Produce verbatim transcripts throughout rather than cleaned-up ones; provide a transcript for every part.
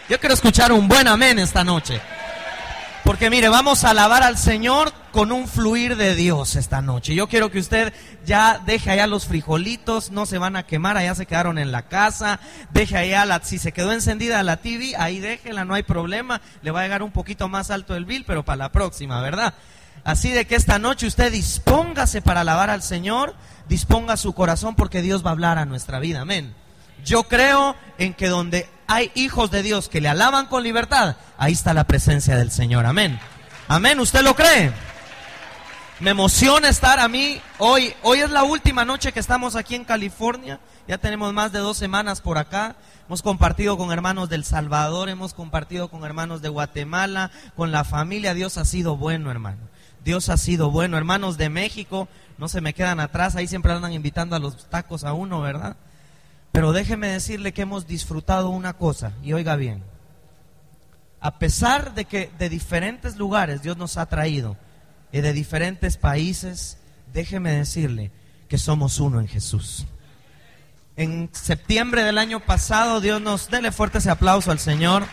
Yo quiero escuchar un buen amén esta noche. Porque mire, vamos a alabar al Señor con un fluir de Dios esta noche. Yo quiero que usted ya deje allá los frijolitos, no se van a quemar, allá se quedaron en la casa. Deje allá, la, si se quedó encendida la T V, ahí déjela, no hay problema. Le va a llegar un poquito más alto el bill, pero para la próxima, ¿verdad? Así de que esta noche usted dispóngase para alabar al Señor, disponga su corazón porque Dios va a hablar a nuestra vida, amén. Yo creo en que donde hay hijos de Dios que le alaban con libertad, ahí está la presencia del Señor, amén. Amén, ¿usted lo cree? Me emociona estar a mí hoy, hoy es la última noche que estamos aquí en California, ya tenemos más de dos semanas por acá, hemos compartido con hermanos del Salvador, hemos compartido con hermanos de Guatemala, con la familia. Dios ha sido bueno, hermano, Dios ha sido bueno. Hermanos de México, no se me quedan atrás, ahí siempre andan invitando a los tacos a uno, ¿verdad? Pero déjeme decirle que hemos disfrutado una cosa, y oiga bien, a pesar de que de diferentes lugares Dios nos ha traído, y de diferentes países, déjeme decirle que somos uno en Jesús. En septiembre del año pasado, Dios nos, dele fuerte ese aplauso al Señor.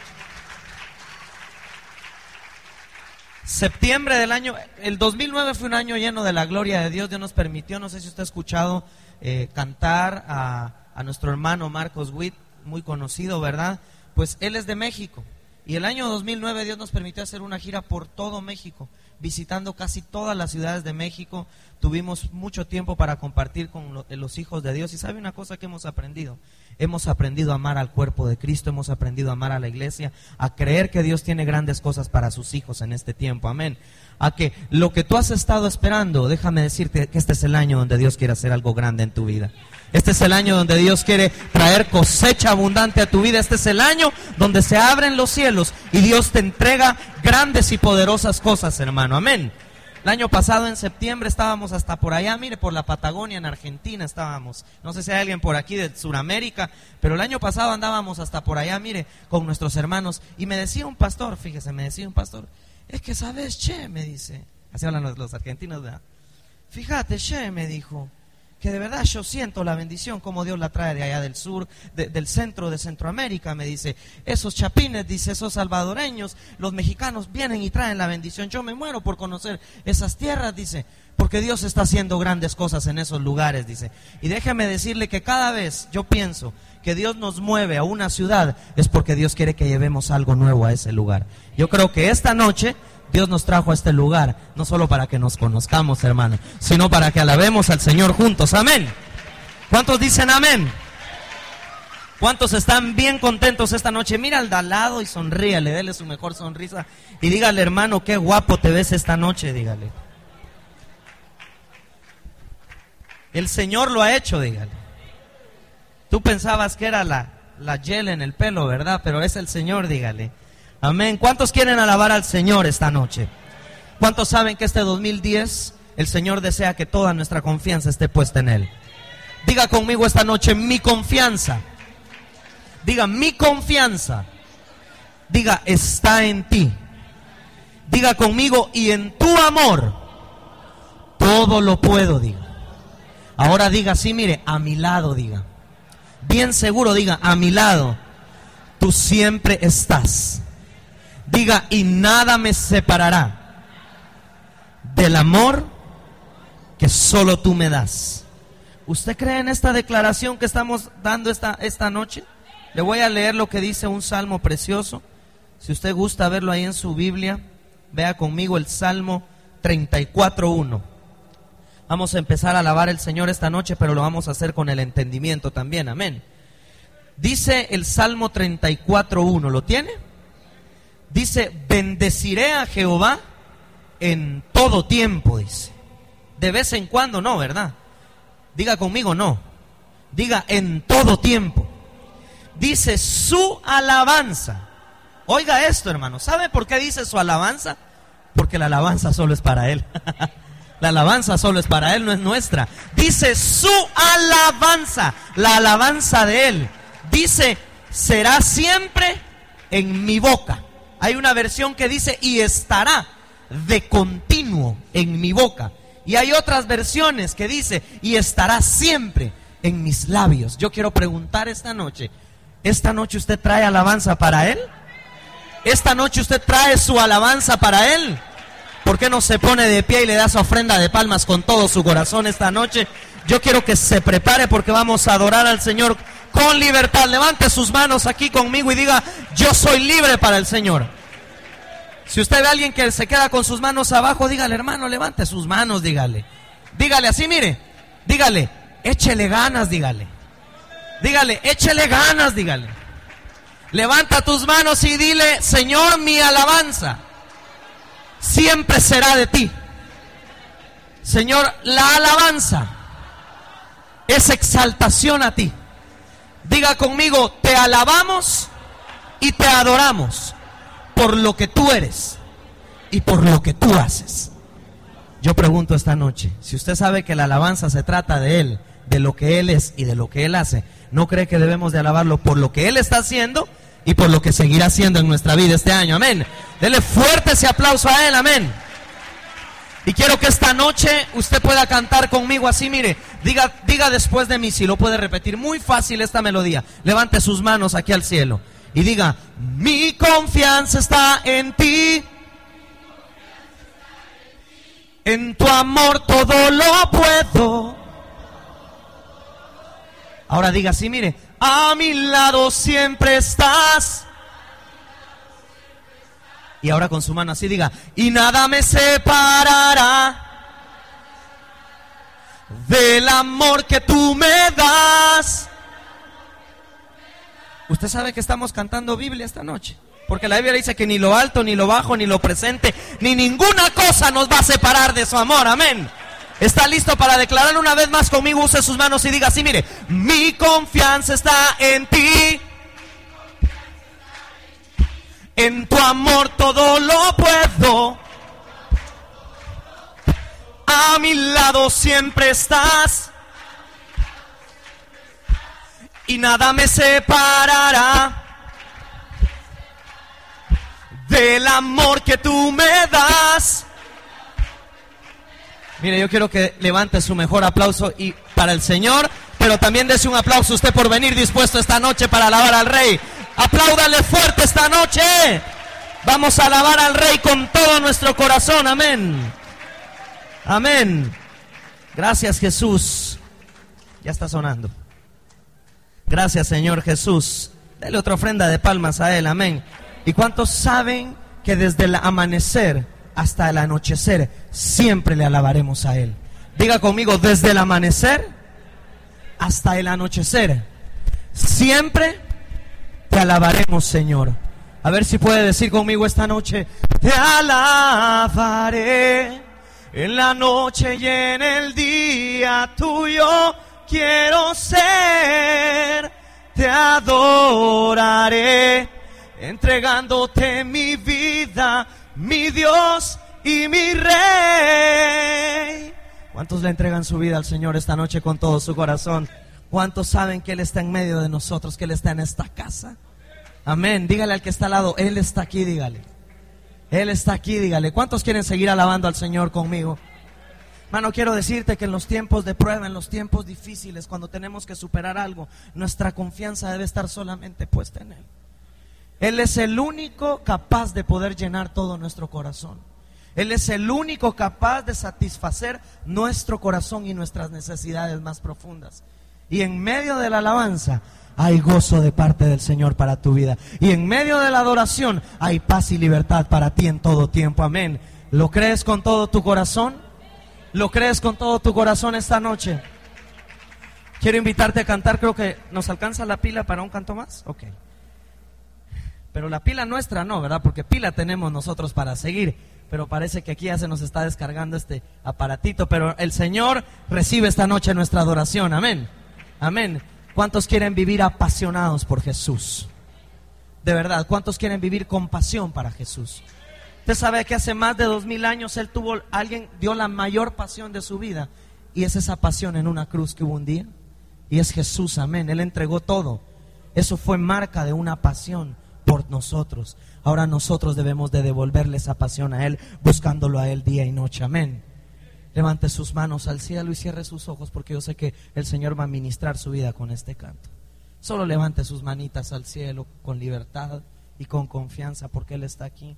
Septiembre del año, el dos mil nueve fue un año lleno de la gloria de Dios. Dios nos permitió, no sé si usted ha escuchado eh, cantar a... a nuestro hermano Marcos Witt, muy conocido, ¿verdad? Pues él es de México, y el año dos mil nueve Dios nos permitió hacer una gira por todo México, visitando casi todas las ciudades de México. Tuvimos mucho tiempo para compartir con lo, los hijos de Dios, y ¿sabe una cosa que hemos aprendido? Hemos aprendido a amar al cuerpo de Cristo, hemos aprendido a amar a la iglesia, a creer que Dios tiene grandes cosas para sus hijos en este tiempo, amén. A que lo que tú has estado esperando, déjame decirte que este es el año donde Dios quiere hacer algo grande en tu vida. Este es el año donde Dios quiere traer cosecha abundante a tu vida. Este es el año donde se abren los cielos y Dios te entrega grandes y poderosas cosas, hermano, amén. El año pasado en septiembre estábamos hasta por allá, mire, por la Patagonia, en Argentina estábamos. No sé si hay alguien por aquí de Sudamérica, pero el año pasado andábamos hasta por allá, mire, con nuestros hermanos. Y me decía un pastor, fíjese, me decía un pastor, es que sabes, che, me dice, así hablan los, los argentinos, ¿verdad? Fíjate, che, me dijo, que de verdad yo siento la bendición como Dios la trae de allá del sur, de, del centro de Centroamérica, me dice. Esos chapines, dice, esos salvadoreños, los mexicanos vienen y traen la bendición. Yo me muero por conocer esas tierras, dice, porque Dios está haciendo grandes cosas en esos lugares, dice. Y déjeme decirle que cada vez yo pienso que Dios nos mueve a una ciudad, es porque Dios quiere que llevemos algo nuevo a ese lugar. Yo creo que esta noche Dios nos trajo a este lugar, no solo para que nos conozcamos, hermano, sino para que alabemos al Señor juntos, amén. ¿Cuántos dicen amén? ¿Cuántos están bien contentos esta noche? Mira al de al lado y sonríale, dele su mejor sonrisa y dígale, hermano, qué guapo te ves esta noche, dígale. El Señor lo ha hecho, dígale. Tú pensabas que era la, la gel en el pelo, ¿verdad? Pero es el Señor, dígale. Amén. ¿Cuántos quieren alabar al Señor esta noche? ¿Cuántos saben que este dos mil diez el Señor desea que toda nuestra confianza esté puesta en Él? Diga conmigo esta noche, mi confianza. Diga, mi confianza. Diga, está en ti. Diga conmigo, y en tu amor todo lo puedo, diga. Ahora diga así, mire, a mi lado, diga. Bien seguro, diga, a mi lado tú siempre estás. Diga, y nada me separará del amor que solo tú me das. ¿Usted cree en esta declaración que estamos dando esta, esta noche? Le voy a leer lo que dice un salmo precioso. Si usted gusta verlo ahí en su Biblia, vea conmigo el Salmo treinta y cuatro uno. Vamos a empezar a alabar al Señor esta noche, pero lo vamos a hacer con el entendimiento también, amén. Dice el Salmo treinta y cuatro uno, ¿lo tiene? Dice, bendeciré a Jehová en todo tiempo, dice. De vez en cuando no, ¿verdad? Diga conmigo, no. Diga, en todo tiempo. Dice, su alabanza. Oiga esto, hermano. ¿Sabe por qué dice su alabanza? Porque la alabanza solo es para Él. La alabanza solo es para Él, no es nuestra. Dice, su alabanza, la alabanza de Él. Dice, será siempre en mi boca. Hay una versión que dice, y estará de continuo en mi boca. Y hay otras versiones que dice, y estará siempre en mis labios. Yo quiero preguntar esta noche, ¿esta noche usted trae alabanza para Él? Esta noche usted trae su alabanza para Él. ¿Por qué no se pone de pie y le da su ofrenda de palmas con todo su corazón esta noche? Yo quiero que se prepare porque vamos a adorar al Señor con libertad. Levante sus manos aquí conmigo y diga: yo soy libre para el Señor. Si usted ve a alguien que se queda con sus manos abajo, dígale: hermano, levante sus manos, dígale. Dígale así, mire, dígale: échele ganas, dígale. Dígale: échele ganas, dígale. Levanta tus manos y dile: Señor, mi alabanza siempre será de ti. Señor, la alabanza es exaltación a ti. Diga conmigo: te alabamos y te adoramos por lo que tú eres y por lo que tú haces. Yo pregunto esta noche, si usted sabe que la alabanza se trata de Él, de lo que Él es y de lo que Él hace, ¿no cree que debemos de alabarlo por lo que Él está haciendo y por lo que seguirá haciendo en nuestra vida este año? Amén. Dele fuerte ese aplauso a Él. Amén. Y quiero que esta noche usted pueda cantar conmigo así, mire, diga, diga después de mí, si lo puede repetir, muy fácil esta melodía. Levante sus manos aquí al cielo y diga: mi confianza está en ti, en tu amor todo lo puedo. Ahora diga así, mire: a mi lado siempre estás. Y ahora con su mano así diga: y nada me separará del amor que tú me das. Usted sabe que estamos cantando Biblia esta noche, porque la Biblia dice que ni lo alto, ni lo bajo, ni lo presente, ni ninguna cosa nos va a separar de su amor. Amén. ¿Está listo para declarar una vez más conmigo? Use sus manos y diga así, mire: mi confianza está en ti, en tu amor todo lo puedo, a mi lado siempre estás, y nada me separará del amor que tú me das. Mire, yo quiero que levante su mejor aplauso y para el Señor, pero también dese un aplauso usted por venir dispuesto esta noche para alabar al Rey. Apláudale fuerte esta noche. Vamos a alabar al Rey con todo nuestro corazón. Amén. Amén. Gracias, Jesús. Ya está sonando. Gracias, Señor Jesús. Dele otra ofrenda de palmas a Él. Amén. ¿Y cuántos saben que desde el amanecer hasta el anochecer siempre le alabaremos a Él? Diga conmigo: desde el amanecer hasta el anochecer siempre te alabaremos, Señor. A ver si puede decir conmigo esta noche: te alabaré en la noche y en el día, tuyo quiero ser. Te adoraré entregándote mi vida, mi Dios y mi Rey. ¿Cuántos le entregan su vida al Señor esta noche con todo su corazón? ¿Cuántos saben que Él está en medio de nosotros, que Él está en esta casa? Amén. Dígale al que está al lado: Él está aquí, dígale. Él está aquí, dígale. ¿Cuántos quieren seguir alabando al Señor conmigo? Hermano, quiero decirte que en los tiempos de prueba, en los tiempos difíciles, cuando tenemos que superar algo, nuestra confianza debe estar solamente puesta en Él. Él es el único capaz de poder llenar todo nuestro corazón. Él es el único capaz de satisfacer nuestro corazón y nuestras necesidades más profundas. Y en medio de la alabanza hay gozo de parte del Señor para tu vida. Y en medio de la adoración hay paz y libertad para ti en todo tiempo. Amén. ¿Lo crees con todo tu corazón? ¿Lo crees con todo tu corazón esta noche? Quiero invitarte a cantar. Creo que nos alcanza la pila para un canto más. Ok. Pero la pila nuestra no, ¿verdad? Porque pila tenemos nosotros para seguir. Pero parece que aquí ya se nos está descargando este aparatito. Pero el Señor recibe esta noche nuestra adoración. Amén. Amén. ¿Cuántos quieren vivir apasionados por Jesús? De verdad, ¿cuántos quieren vivir con pasión para Jesús? Usted sabe que hace más de dos mil años Él tuvo, alguien dio la mayor pasión de su vida. Y es esa pasión en una cruz que hubo un día. Y es Jesús, amén. Él entregó todo. Eso fue marca de una pasión por nosotros. Ahora nosotros debemos de devolverle esa pasión a Él, buscándolo a Él día y noche, amén. Levante sus manos al cielo y cierre sus ojos, porque yo sé que el Señor va a ministrar su vida con este canto. Solo levante sus manitas al cielo con libertad y con confianza, porque Él está aquí.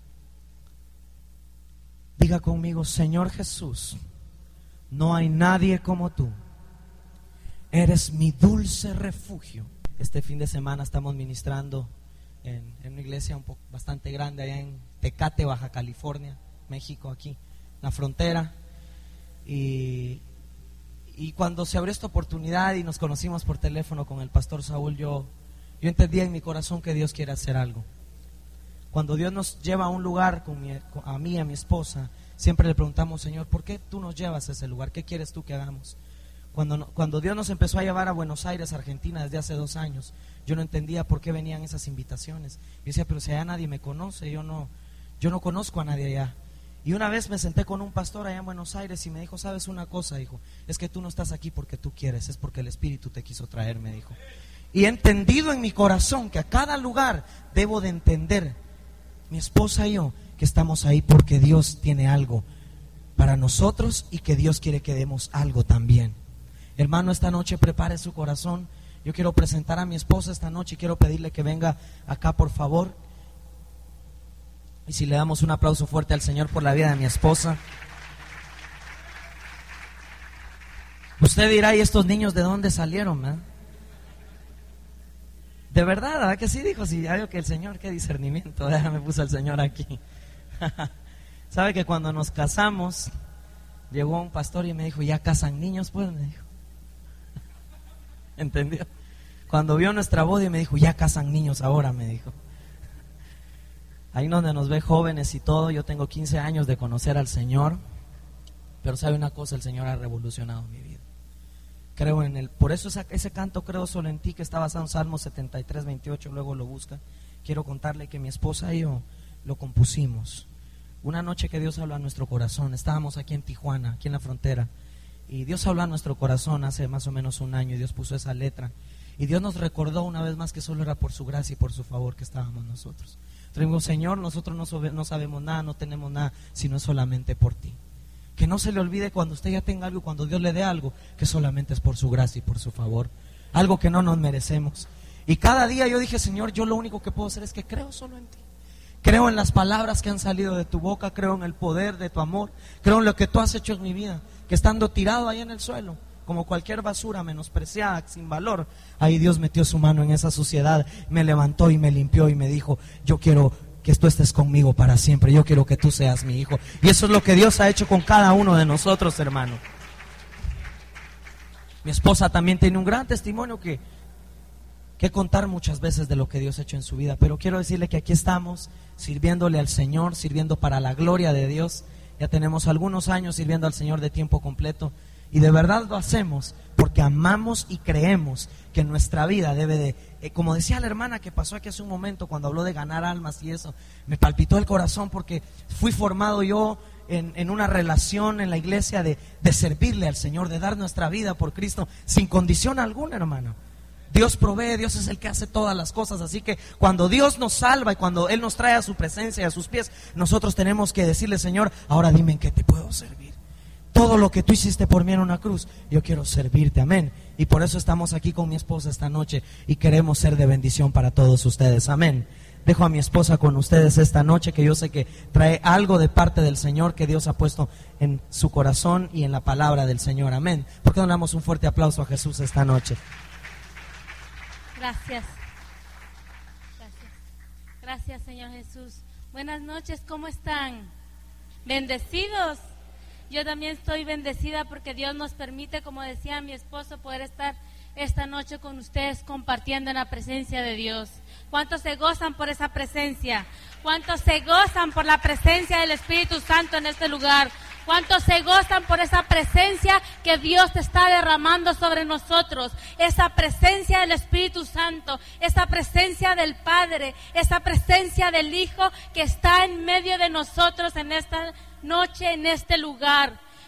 Diga conmigo: Señor Jesús, no hay nadie como tú. Eres mi dulce refugio. Este fin de semana estamos ministrando en, en una iglesia un poco, bastante grande allá en Tecate, Baja California, México, aquí en la frontera. Y, y cuando se abrió esta oportunidad y nos conocimos por teléfono con el pastor Saúl, yo, yo entendía en mi corazón que Dios quiere hacer algo. Cuando Dios nos lleva a un lugar, con mi, a mí y a mi esposa, siempre le preguntamos: Señor, ¿por qué tú nos llevas a ese lugar? ¿Qué quieres tú que hagamos? Cuando, cuando Dios nos empezó a llevar a Buenos Aires, Argentina, desde hace dos años, yo no entendía por qué venían esas invitaciones. Yo decía: pero si allá nadie me conoce, yo no, yo no conozco a nadie allá. Y una vez me senté con un pastor allá en Buenos Aires y me dijo: ¿sabes una cosa, hijo? Es que tú no estás aquí porque tú quieres, es porque el Espíritu te quiso traer, me dijo. Y he entendido en mi corazón que a cada lugar debo de entender, mi esposa y yo, que estamos ahí porque Dios tiene algo para nosotros y que Dios quiere que demos algo también. Hermano, esta noche prepare su corazón. Yo quiero presentar a mi esposa esta noche y quiero pedirle que venga acá, por favor. Y si le damos un aplauso fuerte al Señor por la vida de mi esposa. Usted dirá: ¿y estos niños de dónde salieron, man? De verdad, ¿verdad que sí? Dijo: sí, ya veo que el Señor, qué discernimiento, ya me puso el Señor aquí. ¿Sabe que cuando nos casamos, llegó un pastor y me dijo: ¿ya casan niños? Pues me dijo. ¿Entendió? Cuando vio nuestra boda y me dijo: ya casan niños ahora, me dijo. Ahí donde nos ve jóvenes y todo. Yo tengo quince años de conocer al Señor, pero sabe una cosa, el Señor ha revolucionado mi vida. Creo en Él. Por eso esa, ese canto, Creo solo en ti, que está basado en Salmo setenta y tres, veintiocho, luego lo busca. Quiero contarle que mi esposa y yo lo compusimos una noche que Dios habló a nuestro corazón. Estábamos aquí en Tijuana, aquí en la frontera, y Dios habló a nuestro corazón hace más o menos un año, y Dios puso esa letra, y Dios nos recordó una vez más que solo era por su gracia y por su favor que estábamos nosotros. Entonces, Señor, nosotros no, no sabemos nada, no tenemos nada, sino solamente por ti. Que no se le olvide cuando usted ya tenga algo, cuando Dios le dé algo, que solamente es por su gracia y por su favor, algo que no nos merecemos. Y cada día yo dije: Señor, yo lo único que puedo hacer es que creo solo en ti. Creo en las palabras que han salido de tu boca, creo en el poder de tu amor, creo en lo que tú has hecho en mi vida, que estando tirado ahí en el suelo, como cualquier basura menospreciada, sin valor, ahí Dios metió su mano en esa suciedad, me levantó y me limpió y me dijo: yo quiero que tú estés conmigo para siempre, yo quiero que tú seas mi hijo. Y eso es lo que Dios ha hecho con cada uno de nosotros, hermano. Mi esposa también tiene un gran testimonio que, que contar muchas veces de lo que Dios ha hecho en su vida, pero quiero decirle que aquí estamos sirviéndole al Señor, sirviendo para la gloria de Dios. Ya tenemos algunos años sirviendo al Señor de tiempo completo, y de verdad lo hacemos porque amamos y creemos que nuestra vida debe de, eh, como decía la hermana que pasó aquí hace un momento cuando habló de ganar almas y eso, me palpitó el corazón porque fui formado yo en, en una relación en la iglesia de, de servirle al Señor, de dar nuestra vida por Cristo sin condición alguna, hermano. Dios provee, Dios es el que hace todas las cosas, así que cuando Dios nos salva y cuando Él nos trae a su presencia y a sus pies, nosotros tenemos que decirle: Señor, ahora dime en qué te puedo servir. Todo lo que tú hiciste por mí en una cruz, yo quiero servirte, amén. Y por eso estamos aquí con mi esposa esta noche y queremos ser de bendición para todos ustedes, amén. Dejo a mi esposa con ustedes esta noche, que yo sé que trae algo de parte del Señor que Dios ha puesto en su corazón y en la palabra del Señor, amén. ¿Por qué no le damos un fuerte aplauso a Jesús esta noche? Gracias. Gracias. Gracias, Señor Jesús. Buenas noches, ¿cómo están? ¿Bendecidos? Yo también estoy bendecida porque Dios nos permite, como decía mi esposo, poder estar esta noche con ustedes compartiendo en la presencia de Dios. ¿Cuántos se gozan por esa presencia? ¿Cuántos se gozan por la presencia del Espíritu Santo en este lugar? ¿Cuántos se gozan por esa presencia que Dios está derramando sobre nosotros? Esa presencia del Espíritu Santo, esa presencia del Padre, esa presencia del Hijo que está en medio de nosotros en esta noche, en este lugar.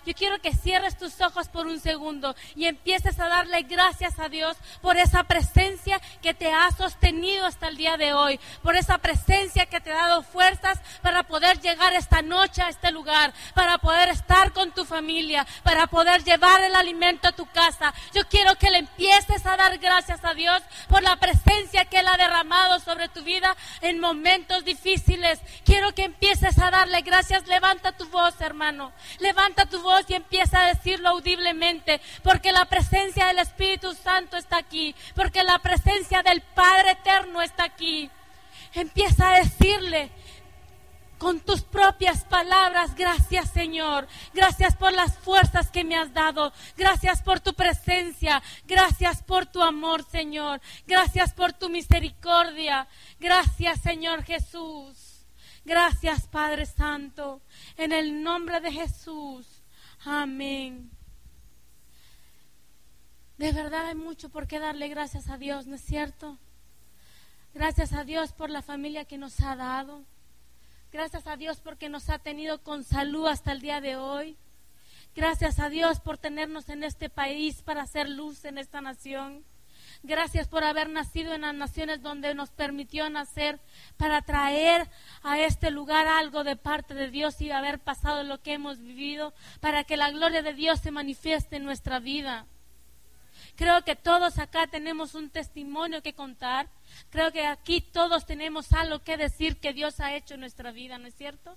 yo quiero que cierres tus ojos por un segundo y empieces a darle gracias a Dios por esa presencia que te ha sostenido hasta el día de hoy, por esa presencia que te ha dado fuerzas para poder llegar esta noche a este lugar, para poder estar con tu familia, para poder llevar el alimento a tu casa. Yo quiero que le empieces a dar gracias a Dios por la presencia que Él ha derramado sobre tu vida en momentos difíciles. Quiero que empieces a darle gracias. Levanta tu voz, hermano. Levanta tu voz y empieza a decirlo audiblemente, porque la presencia del Espíritu Santo está aquí, porque la presencia del Padre Eterno está aquí. Empieza a decirle con tus propias palabras: gracias, Señor, gracias por las fuerzas que me has dado, gracias por tu presencia, gracias por tu amor, Señor, gracias por tu misericordia, gracias, Señor Jesús, gracias, Padre Santo, en el nombre de Jesús, amén. De verdad hay mucho por qué darle gracias a Dios, ¿no es cierto? Gracias a Dios por la familia que nos ha dado. Gracias a Dios porque nos ha tenido con salud hasta el día de hoy. Gracias a Dios por tenernos en este país para hacer luz en esta nación. Gracias por haber nacido en las naciones donde nos permitió nacer, para traer a este lugar algo de parte de Dios y haber pasado lo que hemos vivido, para que la gloria de Dios se manifieste en nuestra vida. Creo que todos acá tenemos un testimonio que contar. Creo que aquí todos tenemos algo que decir que Dios ha hecho en nuestra vida, ¿no es cierto?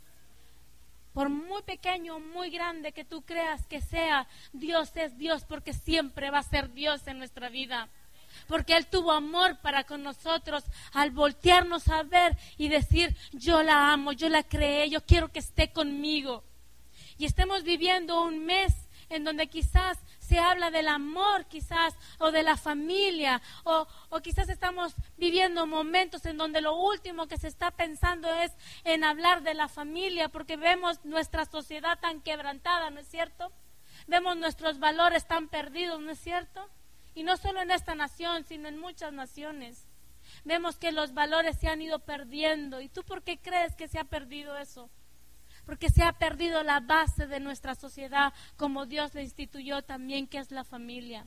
Por muy pequeño o muy grande que tú creas que sea, Dios es Dios, porque siempre va a ser Dios en nuestra vida. Porque Él tuvo amor para con nosotros al voltearnos a ver y decir: yo la amo, yo la creé, yo quiero que esté conmigo. Y estemos viviendo un mes en donde quizás se habla del amor, quizás, o de la familia, o, o quizás estamos viviendo momentos en donde lo último que se está pensando es en hablar de la familia, porque vemos nuestra sociedad tan quebrantada, ¿no es cierto? Vemos nuestros valores tan perdidos, ¿no es cierto? Y no solo en esta nación, sino en muchas naciones. Vemos que los valores se han ido perdiendo. ¿Y tú por qué crees que se ha perdido eso? Porque se ha perdido la base de nuestra sociedad, como Dios le instituyó también, que es la familia.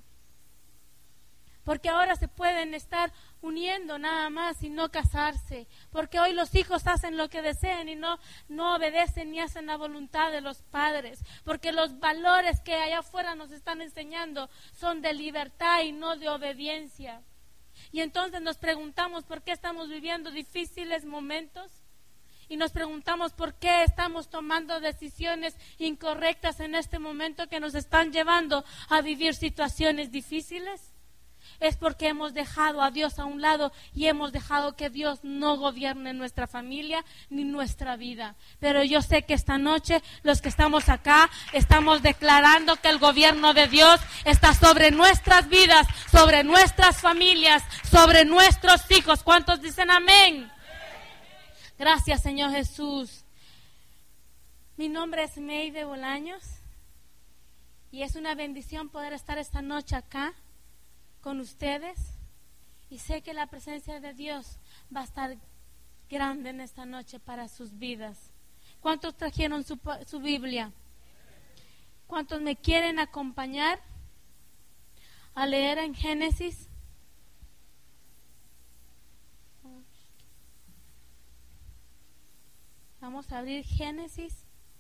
Porque ahora se pueden estar uniendo nada más y no casarse. Porque hoy los hijos hacen lo que desean y no, no obedecen ni hacen la voluntad de los padres. Porque los valores que allá afuera nos están enseñando son de libertad y no de obediencia. Y entonces nos preguntamos por qué estamos viviendo difíciles momentos. Y nos preguntamos por qué estamos tomando decisiones incorrectas en este momento que nos están llevando a vivir situaciones difíciles. Es porque hemos dejado a Dios a un lado y hemos dejado que Dios no gobierne nuestra familia ni nuestra vida. Pero yo sé que esta noche los que estamos acá estamos declarando que el gobierno de Dios está sobre nuestras vidas, sobre nuestras familias, sobre nuestros hijos. ¿Cuántos dicen amén? Gracias, Señor Jesús. Mi nombre es Meide Bolaños y es una bendición poder estar esta noche acá con ustedes, y sé que la presencia de Dios va a estar grande en esta noche para sus vidas. ¿Cuántos trajeron su, su Biblia? ¿Cuántos me quieren acompañar a leer en Génesis? Vamos a abrir Génesis.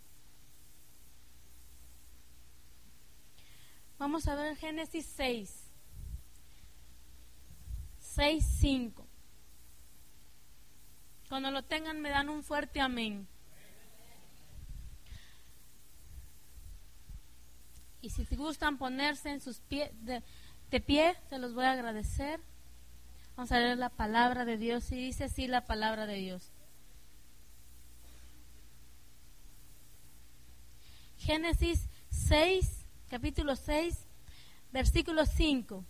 Vamos a ver Génesis seis. seis, cinco. Cuando lo tengan me dan un fuerte amén. Y si te gustan ponerse en sus pies de, de pie, se los voy a agradecer. Vamos a leer la palabra de Dios y dice así la palabra de Dios. Génesis seis, capítulo seis, versículo cinco.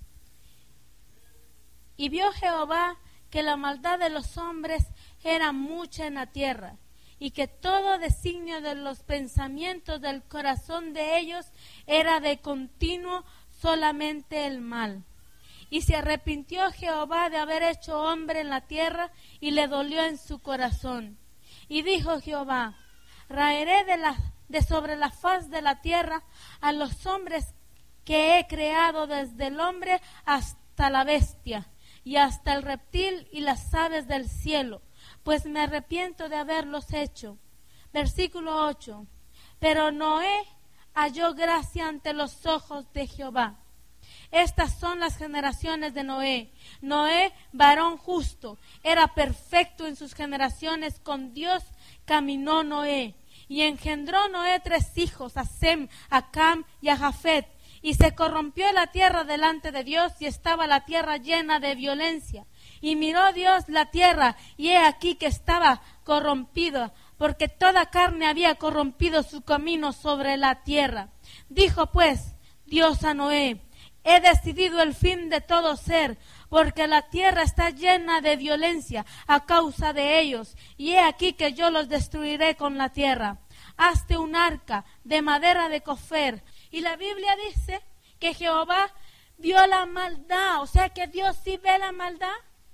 Y vio Jehová que la maldad de los hombres era mucha en la tierra, y que todo designio de los pensamientos del corazón de ellos era de continuo solamente el mal. Y se arrepintió Jehová de haber hecho hombre en la tierra, y le dolió en su corazón. Y dijo Jehová: raeré de la de sobre la faz de la tierra a los hombres que he creado, desde el hombre hasta la bestia y hasta el reptil y las aves del cielo, pues me arrepiento de haberlos hecho. Versículo ocho. Pero Noé halló gracia ante los ojos de Jehová. Estas son las generaciones de Noé. Noé, varón justo, era perfecto en sus generaciones. Con Dios caminó Noé. Y engendró Noé tres hijos, a Sem, a Cam y a Jafet. Y se corrompió la tierra delante de Dios, y estaba la tierra llena de violencia. Y miró Dios la tierra, y he aquí que estaba corrompida, porque toda carne había corrompido su camino sobre la tierra. Dijo pues Dios a Noé: he decidido el fin de todo ser, porque la tierra está llena de violencia a causa de ellos, y he aquí que yo los destruiré con la tierra. Hazte un arca de madera de cofer. Y la Biblia dice que Jehová vio la maldad, o sea que Dios sí ve la maldad.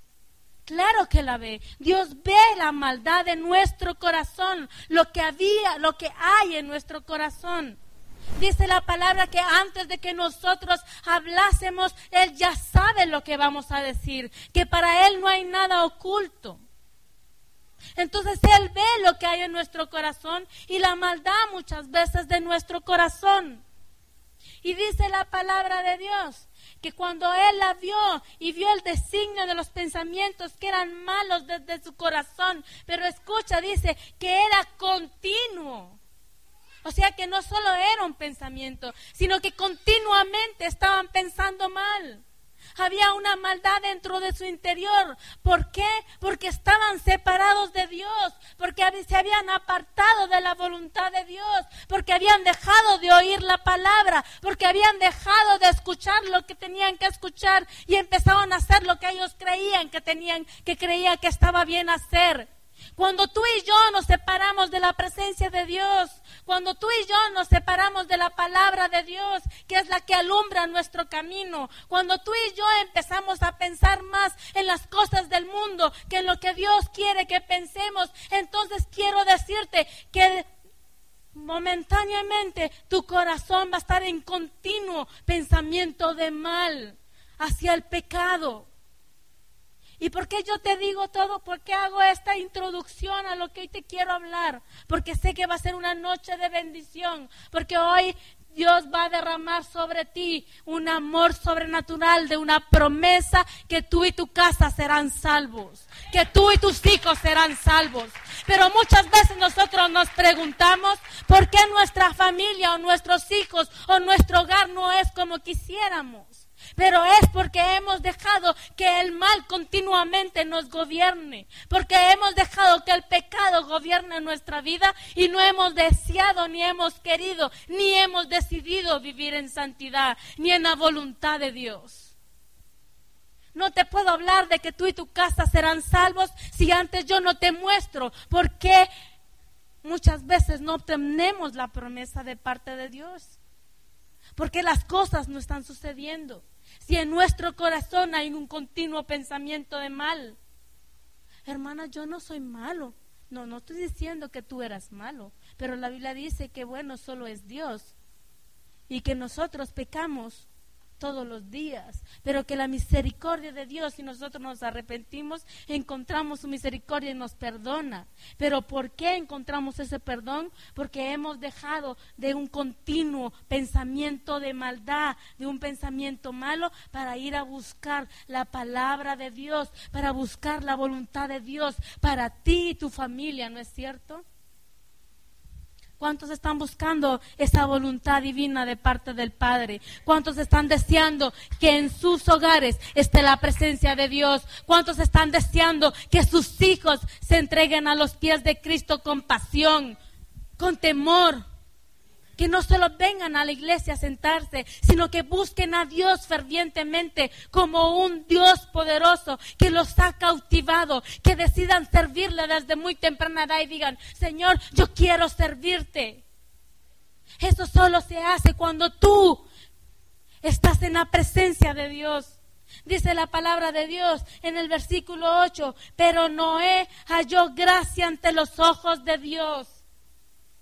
Claro que la ve. Dios ve la maldad de nuestro corazón, lo que había, lo que hay en nuestro corazón. Dice la palabra que antes de que nosotros hablásemos, Él ya sabe lo que vamos a decir, que para Él no hay nada oculto. Entonces Él ve lo que hay en nuestro corazón y la maldad muchas veces de nuestro corazón. Y dice la palabra de Dios que cuando Él la vio y vio el designio de los pensamientos que eran malos desde su corazón, pero escucha, dice que era continuo. O sea que no solo era un pensamiento, sino que continuamente estaban pensando mal. Había una maldad dentro de su interior. ¿Por qué? Porque estaban separados de Dios, porque se habían apartado de la voluntad de Dios, porque habían dejado de oír la palabra, porque habían dejado de escuchar lo que tenían que escuchar y empezaban a hacer lo que ellos creían que tenían, que creían que estaba bien hacer. Cuando tú y yo nos separamos de la presencia de Dios, cuando tú y yo nos separamos de la palabra de Dios, que es la que alumbra nuestro camino, cuando tú y yo empezamos a pensar más en las cosas del mundo que en lo que Dios quiere que pensemos, entonces quiero decirte que momentáneamente tu corazón va a estar en continuo pensamiento de mal hacia el pecado. ¿Y por qué yo te digo todo? ¿Por qué hago esta introducción a lo que hoy te quiero hablar? Porque sé que va a ser una noche de bendición, porque hoy Dios va a derramar sobre ti un amor sobrenatural de una promesa que tú y tu casa serán salvos, que tú y tus hijos serán salvos. Pero muchas veces nosotros nos preguntamos por qué nuestra familia o nuestros hijos o nuestro hogar no es como quisiéramos. Pero es porque hemos dejado que el mal continuamente nos gobierne, porque hemos dejado que el pecado gobierne nuestra vida y no hemos deseado, ni hemos querido, ni hemos decidido vivir en santidad, ni en la voluntad de Dios. No te puedo hablar de que tú y tu casa serán salvos si antes yo no te muestro por qué muchas veces no obtenemos la promesa de parte de Dios. Porque las cosas no están sucediendo. Si en nuestro corazón hay un continuo pensamiento de mal. Hermana, yo no soy malo. No, no estoy diciendo que tú eras malo. Pero la Biblia dice que bueno solo es Dios. Y que nosotros pecamos todos los días. Pero que la misericordia de Dios, si nosotros nos arrepentimos, encontramos su misericordia y nos perdona. Pero ¿por qué encontramos ese perdón? Porque hemos dejado de un continuo pensamiento de maldad, de un pensamiento malo, para ir a buscar la palabra de Dios, para buscar la voluntad de Dios para ti y tu familia, ¿no es cierto? ¿Cuántos están buscando esa voluntad divina de parte del Padre? ¿Cuántos están deseando que en sus hogares esté la presencia de Dios? ¿Cuántos están deseando que sus hijos se entreguen a los pies de Cristo con pasión, con temor? Que no solo vengan a la iglesia a sentarse, sino que busquen a Dios fervientemente como un Dios poderoso que los ha cautivado, que decidan servirle desde muy temprana edad y digan: Señor, yo quiero servirte. Eso solo se hace cuando tú estás en la presencia de Dios. Dice la palabra de Dios en el versículo ocho: pero Noé halló gracia ante los ojos de Dios.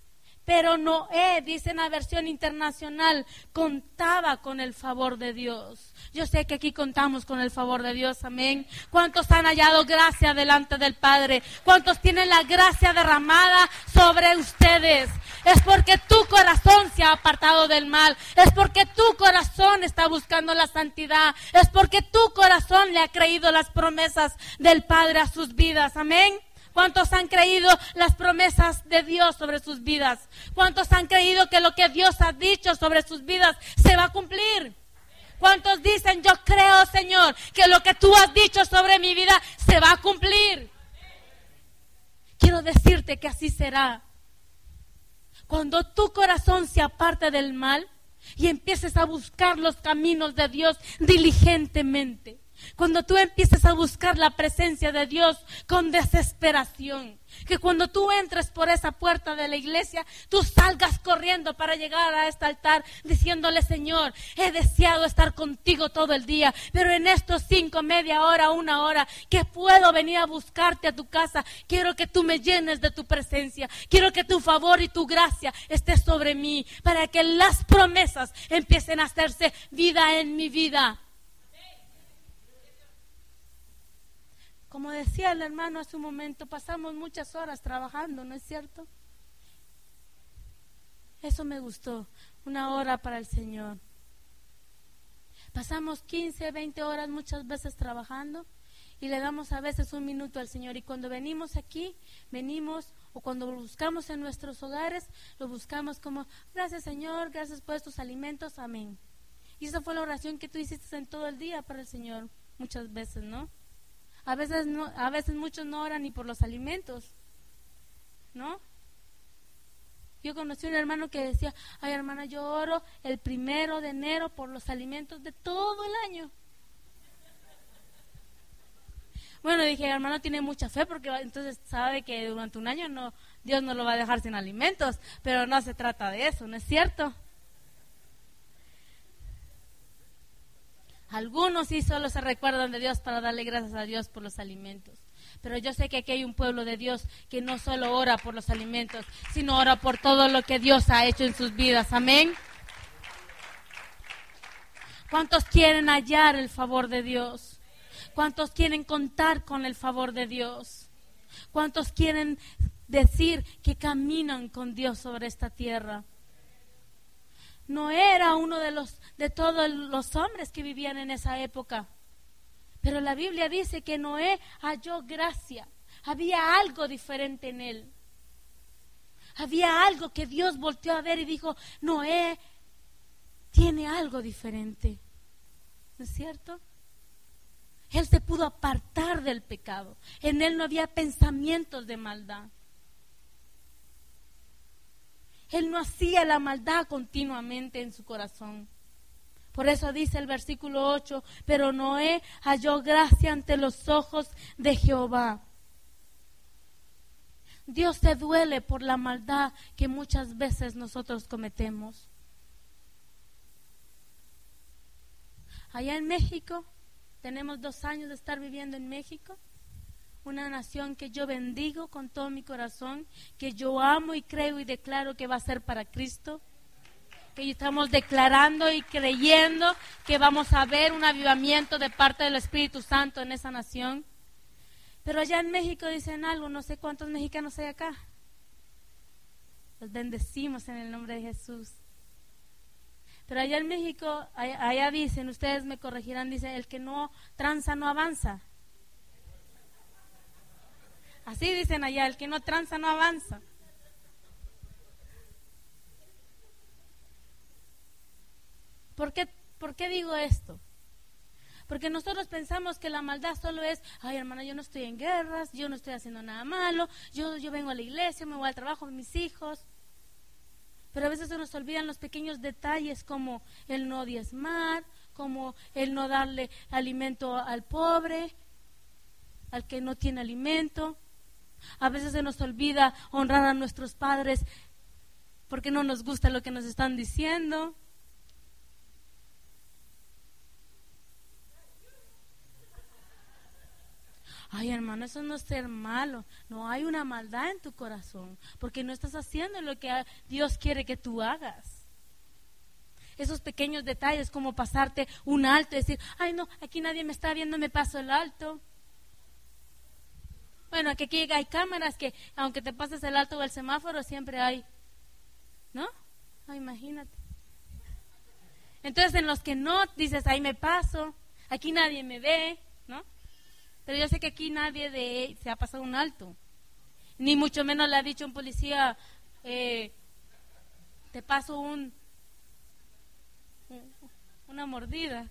Pero Noé, dice en la versión internacional, contaba con el favor de Dios. Yo sé que aquí contamos con el favor de Dios, amén. ¿Cuántos han hallado gracia delante del Padre? ¿Cuántos tienen la gracia derramada sobre ustedes? Es porque tu corazón se ha apartado del mal. Es porque tu corazón está buscando la santidad. Es porque tu corazón le ha creído las promesas del Padre a sus vidas, amén. ¿Cuántos han creído las promesas de Dios sobre sus vidas? ¿Cuántos han creído que lo que Dios ha dicho sobre sus vidas se va a cumplir? ¿Cuántos dicen, yo creo, Señor, que lo que tú has dicho sobre mi vida se va a cumplir? Quiero decirte que así será. Cuando tu corazón se aparte del mal y empieces a buscar los caminos de Dios diligentemente. Cuando tú empieces a buscar la presencia de Dios con desesperación, que cuando tú entres por esa puerta de la iglesia, tú salgas corriendo para llegar a este altar diciéndole, Señor, he deseado estar contigo todo el día, pero en estos cinco, media hora, una hora, que puedo venir a buscarte a tu casa, quiero que tú me llenes de tu presencia, quiero que tu favor y tu gracia esté sobre mí, para que las promesas empiecen a hacerse vida en mi vida. Como decía el hermano hace un momento, pasamos muchas horas trabajando, ¿no es cierto? Eso me gustó, una hora para el Señor. Pasamos quince, veinte horas muchas veces trabajando y le damos a veces un minuto al Señor. Y cuando venimos aquí, venimos, o cuando lo buscamos en nuestros hogares, lo buscamos como, gracias Señor, gracias por estos alimentos, amén. Y esa fue la oración que tú hiciste en todo el día para el Señor, muchas veces, ¿no? A veces no, a veces muchos no oran ni por los alimentos, ¿no? Yo conocí a un hermano que decía, ay hermana, yo oro el primero de enero por los alimentos de todo el año. Bueno, dije, hermano tiene mucha fe porque entonces sabe que durante un año no, Dios no lo va a dejar sin alimentos, pero no se trata de eso, ¿no es cierto? Algunos sí solo se recuerdan de Dios para darle gracias a Dios por los alimentos. Pero yo sé que aquí hay un pueblo de Dios que no solo ora por los alimentos, sino ora por todo lo que Dios ha hecho en sus vidas. Amén. ¿Cuántos quieren hallar el favor de Dios? ¿Cuántos quieren contar con el favor de Dios? ¿Cuántos quieren decir que caminan con Dios sobre esta tierra? Noé era uno de los de todos los hombres que vivían en esa época. Pero la Biblia dice que Noé halló gracia. Había algo diferente en él. Había algo que Dios volteó a ver y dijo, Noé tiene algo diferente. ¿No es cierto? Él se pudo apartar del pecado. En él no había pensamientos de maldad. Él no hacía la maldad continuamente en su corazón. Por eso dice el versículo ocho, pero Noé halló gracia ante los ojos de Jehová. Dios se duele por la maldad que muchas veces nosotros cometemos. Allá en México, tenemos dos años de estar viviendo en México. Una nación que yo bendigo con todo mi corazón, que yo amo y creo y declaro que va a ser para Cristo, que estamos declarando y creyendo que vamos a ver un avivamiento de parte del Espíritu Santo en esa nación. Pero allá en México dicen algo, no sé cuántos mexicanos hay acá. Los bendecimos en el nombre de Jesús. Pero allá en México, allá, allá dicen, ustedes me corregirán, dicen, el que no tranza no avanza. Así dicen allá, el que no tranza no avanza. ¿Por qué, ¿Por qué digo esto? Porque nosotros pensamos que la maldad solo es, ay hermana, yo no estoy en guerras, yo no estoy haciendo nada malo, yo, yo vengo a la iglesia, me voy al trabajo con mis hijos. Pero a veces se nos olvidan los pequeños detalles como el no diezmar, como el no darle alimento al pobre, al que no tiene alimento. A veces se nos olvida honrar a nuestros padres porque no nos gusta lo que nos están diciendo. Ay, hermano, eso no es ser malo. No hay una maldad en tu corazón, porque no estás haciendo lo que Dios quiere que tú hagas. Esos pequeños detalles como pasarte un alto y decir, ay no, aquí nadie me está viendo, me paso el alto. Bueno, que aquí hay cámaras que aunque te pases el alto o el semáforo siempre hay, ¿no? Ay, imagínate. Entonces en los que no dices, ahí me paso, aquí nadie me ve, ¿no? Pero yo sé que aquí nadie de se ha pasado un alto, ni mucho menos le ha dicho un policía, eh, te paso un una mordida.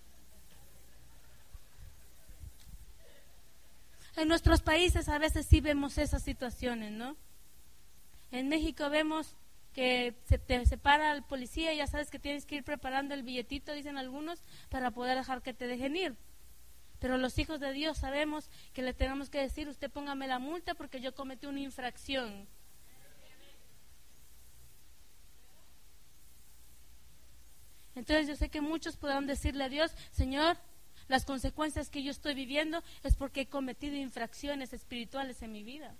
En nuestros países a veces sí vemos esas situaciones, ¿no? En México vemos que se te separa el policía y ya sabes que tienes que ir preparando el billetito, dicen algunos, para poder dejar que te dejen ir. Pero los hijos de Dios sabemos que le tenemos que decir, usted póngame la multa porque yo cometí una infracción. Entonces yo sé que muchos podrán decirle a Dios, Señor, las consecuencias que yo estoy viviendo es porque he cometido infracciones espirituales en mi vida.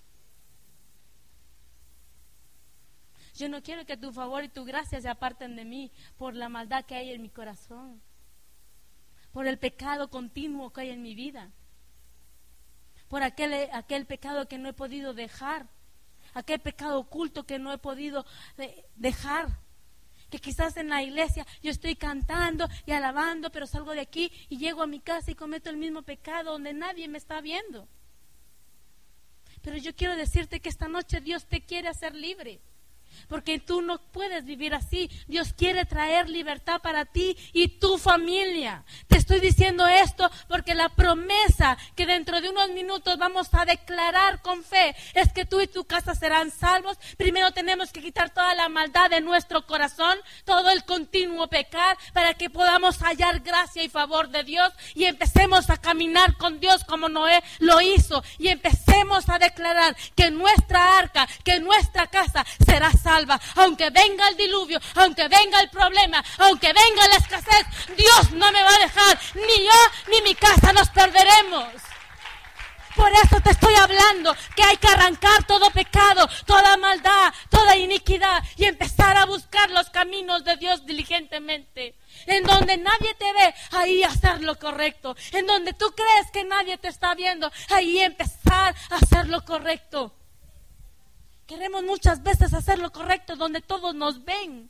Yo no quiero que tu favor y tu gracia se aparten de mí por la maldad que hay en mi corazón, por el pecado continuo que hay en mi vida, por aquel, aquel pecado que no he podido dejar, aquel pecado oculto que no he podido de, dejar. Que quizás en la iglesia yo estoy cantando y alabando, pero salgo de aquí y llego a mi casa y cometo el mismo pecado donde nadie me está viendo. Pero yo quiero decirte que esta noche Dios te quiere hacer libre, porque tú no puedes vivir así. Dios quiere traer libertad para ti y tu familia. Te estoy diciendo esto porque la promesa que dentro de unos minutos vamos a declarar con fe es que tú y tu casa serán salvos. Primero tenemos que quitar toda la maldad de nuestro corazón, todo el continuo pecar, para que podamos hallar gracia y favor de Dios y empecemos a caminar con Dios como Noé lo hizo, y empecemos a declarar que nuestra arca, que nuestra casa será salva, aunque venga el diluvio, aunque venga el problema, aunque venga la escasez, Dios no me va a dejar, ni yo ni mi casa nos perderemos. Por eso te estoy hablando que hay que arrancar todo pecado, toda maldad, toda iniquidad y empezar a buscar los caminos de Dios diligentemente. En donde nadie te ve, ahí hacer lo correcto. En donde tú crees que nadie te está viendo, ahí empezar a hacer lo correcto. Queremos muchas veces hacer lo correcto donde todos nos ven.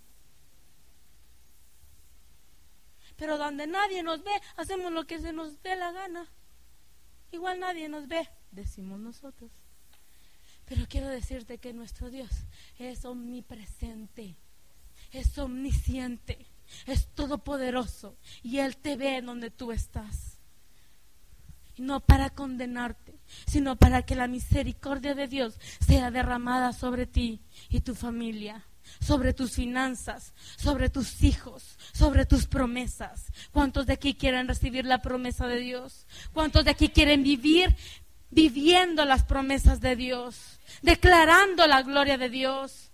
Pero donde nadie nos ve, hacemos lo que se nos dé la gana. Igual nadie nos ve, decimos nosotros. Pero quiero decirte que nuestro Dios es omnipresente, es omnisciente, es todopoderoso y Él te ve donde tú estás. Y no para condenarte, sino para que la misericordia de Dios sea derramada sobre ti y tu familia, sobre tus finanzas, sobre tus hijos, sobre tus promesas. ¿Cuántos de aquí quieren recibir la promesa de Dios? ¿Cuántos de aquí quieren vivir viviendo las promesas de Dios, declarando la gloria de Dios?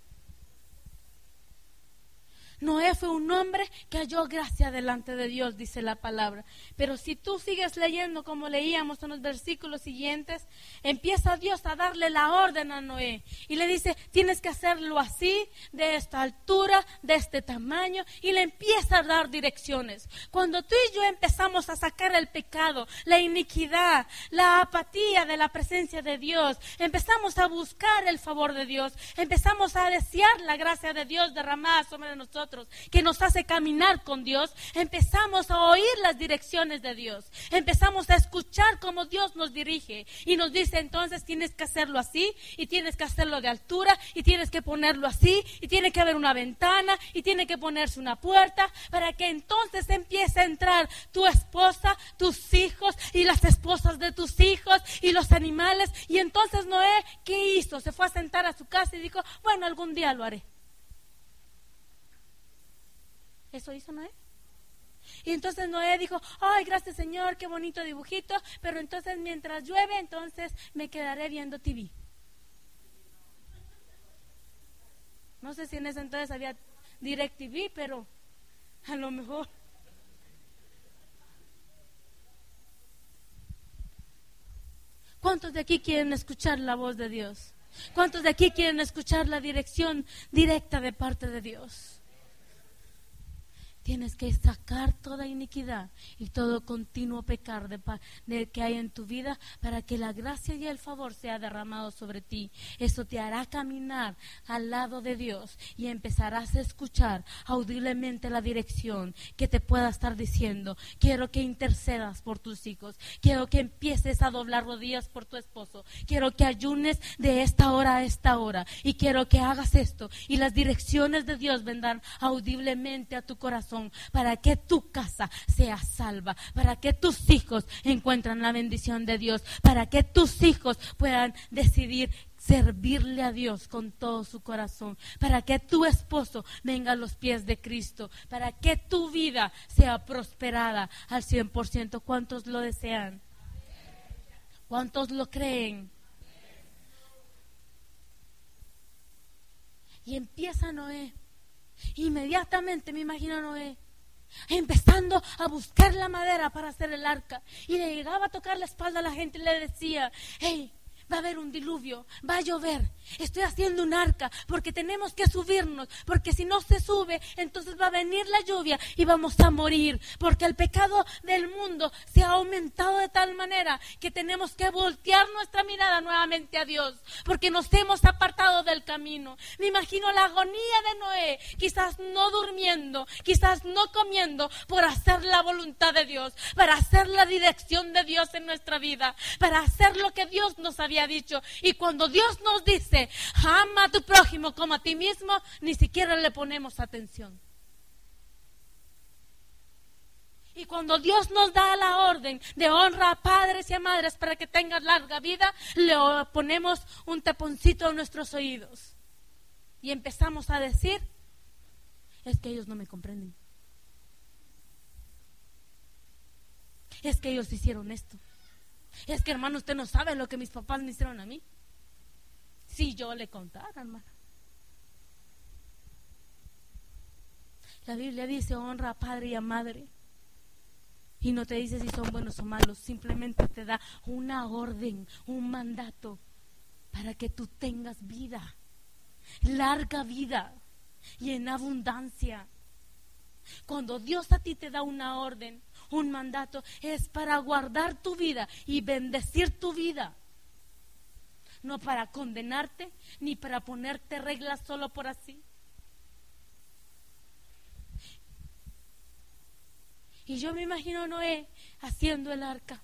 Noé fue un hombre que halló gracia delante de Dios, dice la palabra. Pero si tú sigues leyendo como leíamos en los versículos siguientes, empieza Dios a darle la orden a Noé. Y le dice, tienes que hacerlo así, de esta altura, de este tamaño. Y le empieza a dar direcciones. Cuando tú y yo empezamos a sacar el pecado, la iniquidad, la apatía de la presencia de Dios, empezamos a buscar el favor de Dios, empezamos a desear la gracia de Dios derramada sobre nosotros, que nos hace caminar con Dios, empezamos a oír las direcciones de Dios, empezamos a escuchar cómo Dios nos dirige y nos dice, entonces tienes que hacerlo así, y tienes que hacerlo de altura, y tienes que ponerlo así, y tiene que haber una ventana, y tiene que ponerse una puerta, para que entonces empiece a entrar tu esposa, tus hijos y las esposas de tus hijos y los animales. Y entonces Noé, ¿qué hizo? Se fue a sentar a su casa y dijo, bueno, algún día lo haré. Eso hizo Noé. Y entonces Noé dijo, ay, gracias Señor, qué bonito dibujito, pero entonces mientras llueve, entonces me quedaré viendo T V. No sé si en ese entonces había DirecTV, pero a lo mejor. ¿Cuántos de aquí quieren escuchar la voz de Dios? ¿Cuántos de aquí quieren escuchar la dirección directa de parte de Dios? Tienes que sacar toda iniquidad y todo continuo pecar de, de que hay en tu vida para que la gracia y el favor sea derramado sobre ti. Eso te hará caminar al lado de Dios y empezarás a escuchar audiblemente la dirección que te pueda estar diciendo: quiero que intercedas por tus hijos, quiero que empieces a doblar rodillas por tu esposo, quiero que ayunes de esta hora a esta hora y quiero que hagas esto, y las direcciones de Dios vendrán audiblemente a tu corazón para que tu casa sea salva, para que tus hijos encuentren la bendición de Dios, para que tus hijos puedan decidir servirle a Dios con todo su corazón, para que tu esposo venga a los pies de Cristo, para que tu vida sea prosperada al cien por ciento. ¿Cuántos lo desean? ¿Cuántos lo creen? Y empieza Noé. Inmediatamente me imagino a Noé empezando a buscar la madera para hacer el arca, y le llegaba a tocar la espalda a la gente y le decía: hey, va a haber un diluvio, va a llover, estoy haciendo un arca porque tenemos que subirnos, porque si no se sube entonces va a venir la lluvia y vamos a morir, porque el pecado del mundo se ha aumentado de tal manera que tenemos que voltear nuestra mirada nuevamente a Dios, porque nos hemos apartado del camino. Me imagino la agonía de Noé, quizás no durmiendo, quizás no comiendo, por hacer la voluntad de Dios, para hacer la dirección de Dios en nuestra vida, para hacer lo que Dios nos había dicho. Y cuando Dios nos dice: ama a tu prójimo como a ti mismo, ni siquiera le ponemos atención. Y cuando Dios nos da la orden de honra a padres y a madres para que tengan larga vida, le ponemos un taponcito a nuestros oídos y empezamos a decir: es que ellos no me comprenden, es que ellos hicieron esto, es que, hermano, usted no sabe lo que mis papás me hicieron a mí. Si yo le contara, hermano. La Biblia dice: honra a padre y a madre. Y no te dice si son buenos o malos, simplemente te da una orden, un mandato para que tú tengas vida, larga vida y en abundancia. Cuando Dios a ti te da una orden, un mandato, es para guardar tu vida y bendecir tu vida, no para condenarte ni para ponerte reglas solo por así. Y yo me imagino a Noé haciendo el arca.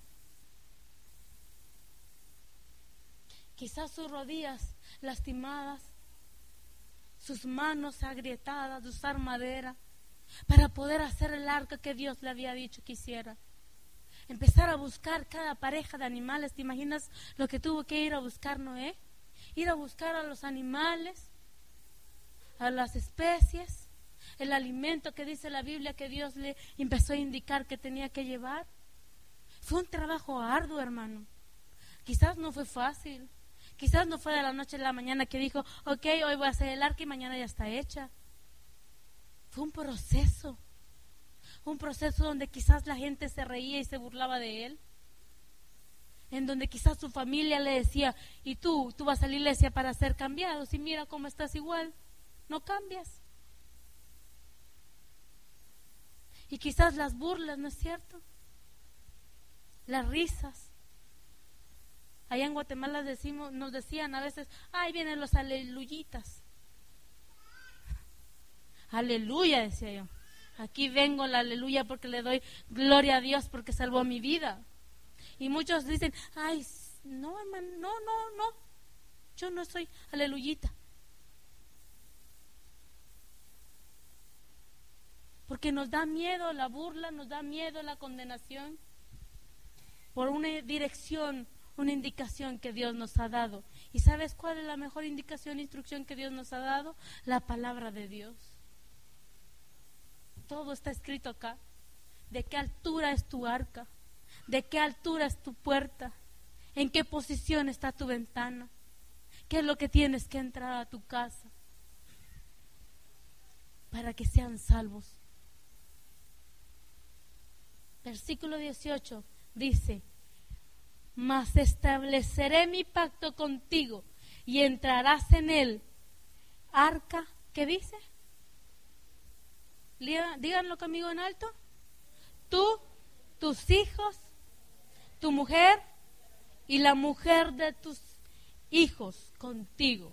Quizás sus rodillas lastimadas, sus manos agrietadas de usar madera para poder hacer el arca que Dios le había dicho que hiciera. Empezar a buscar cada pareja de animales. ¿Te imaginas lo que tuvo que ir a buscar Noé? Ir a buscar a los animales, a las especies, el alimento que dice la Biblia que Dios le empezó a indicar que tenía que llevar. Fue un trabajo arduo, hermano. Quizás no fue fácil. Quizás no fue de la noche a la mañana que dijo: ok, hoy voy a hacer el arca y mañana ya está hecha. Fue un proceso. Un proceso donde quizás la gente se reía y se burlaba de él. En donde quizás su familia le decía: y tú, tú vas a la iglesia para ser cambiado, si mira cómo estás igual, no cambias. Y quizás las burlas, ¿no es cierto? Las risas. Allá en Guatemala decimos, nos decían a veces: ay, vienen los aleluyitas. Aleluya, decía yo. Aquí vengo la aleluya porque le doy gloria a Dios porque salvó mi vida. Y muchos dicen: ay, no, hermano, no, no, no, yo no soy aleluyita. Porque nos da miedo la burla, nos da miedo la condenación por una dirección, una indicación que Dios nos ha dado. ¿Y sabes cuál es la mejor indicación, instrucción que Dios nos ha dado? La palabra de Dios. Todo está escrito acá. ¿De qué altura es tu arca? ¿De qué altura es tu puerta? ¿En qué posición está tu ventana? ¿Qué es lo que tienes que entrar a tu casa para que sean salvos? Versículo dieciocho dice: mas estableceré mi pacto contigo y entrarás en él. Arca, ¿qué dice? Díganlo conmigo en alto. Tú, tus hijos, tu mujer y la mujer de tus hijos contigo.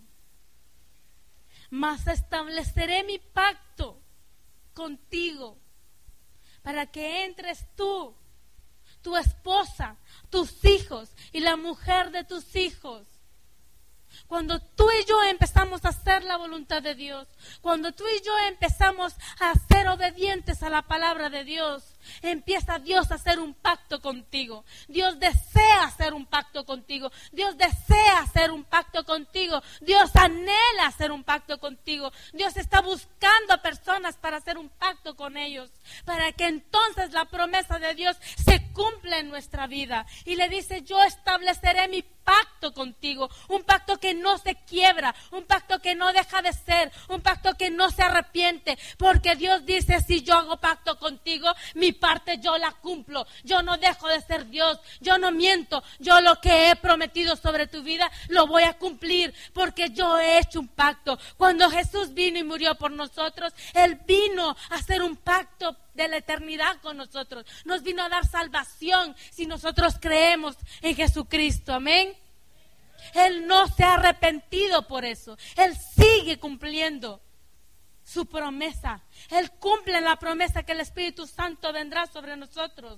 Mas estableceré mi pacto contigo para que entres tú, tu esposa, tus hijos y la mujer de tus hijos. Cuando tú y yo empezamos a hacer la voluntad de Dios, cuando tú y yo empezamos a ser obedientes a la palabra de Dios, empieza Dios a hacer un pacto contigo. Dios desea hacer un pacto contigo. Dios desea hacer un pacto contigo. Dios anhela hacer un pacto contigo. Dios está buscando personas para hacer un pacto con ellos, para que entonces la promesa de Dios se cumpla en nuestra vida. Y le dice, yo estableceré mi pacto contigo, un pacto que no se quiebra, un pacto que no deja de ser, un pacto que no se arrepiente, porque Dios dice, si yo hago pacto contigo, mi parte yo la cumplo, yo no dejo de ser Dios, yo no miento, yo lo que he prometido sobre tu vida lo voy a cumplir, porque yo he hecho un pacto. Cuando Jesús vino y murió por nosotros, Él vino a hacer un pacto de la eternidad con nosotros, nos vino a dar salvación si nosotros creemos en Jesucristo, amén. Él no se ha arrepentido por eso, Él sigue cumpliendo su promesa, Él cumple la promesa que el Espíritu Santo vendrá sobre nosotros.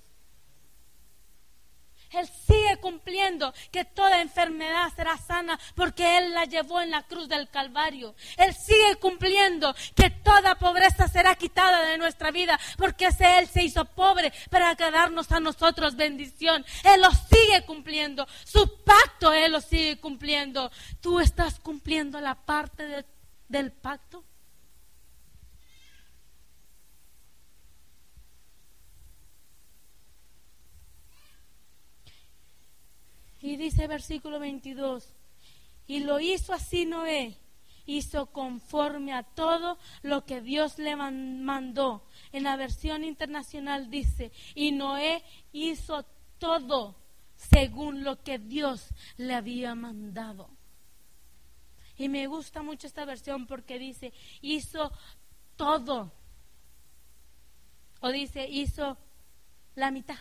Él sigue cumpliendo que toda enfermedad será sana porque Él la llevó en la cruz del Calvario. Él sigue cumpliendo que toda pobreza será quitada de nuestra vida porque ese Él se hizo pobre para darnos a nosotros bendición. Él lo sigue cumpliendo. Su pacto Él lo sigue cumpliendo. ¿Tú estás cumpliendo la parte de, del pacto? Y dice versículo veintidós, y lo hizo así Noé, hizo conforme a todo lo que Dios le mandó. En la versión internacional dice, y Noé hizo todo según lo que Dios le había mandado. Y me gusta mucho esta versión porque dice, hizo todo. O dice, hizo la mitad.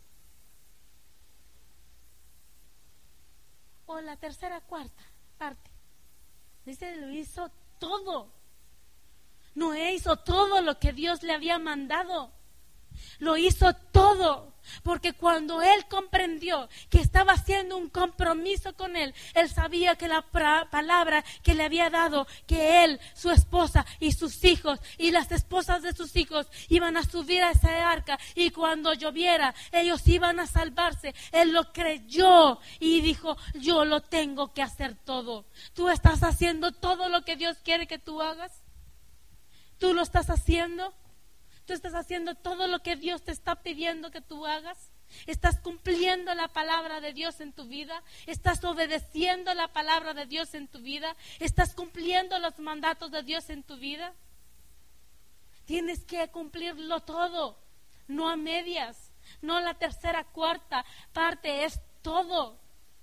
O la tercera, cuarta parte. Dice, lo hizo todo. Noé hizo todo lo que Dios le había mandado. Lo hizo todo, porque cuando él comprendió que estaba haciendo un compromiso con él, él sabía que la pra- palabra que le había dado, que él, su esposa y sus hijos y las esposas de sus hijos iban a subir a esa arca y cuando lloviera ellos iban a salvarse. Él lo creyó y dijo, yo lo tengo que hacer todo. ¿Tú estás haciendo todo lo que Dios quiere que tú hagas? ¿Tú lo estás haciendo? ¿Tú estás haciendo todo lo que Dios te está pidiendo que tú hagas? ¿Estás cumpliendo la palabra de Dios en tu vida? ¿Estás obedeciendo la palabra de Dios en tu vida? ¿Estás cumpliendo los mandatos de Dios en tu vida? Tienes que cumplirlo todo, no a medias, no la tercera, cuarta parte, es todo.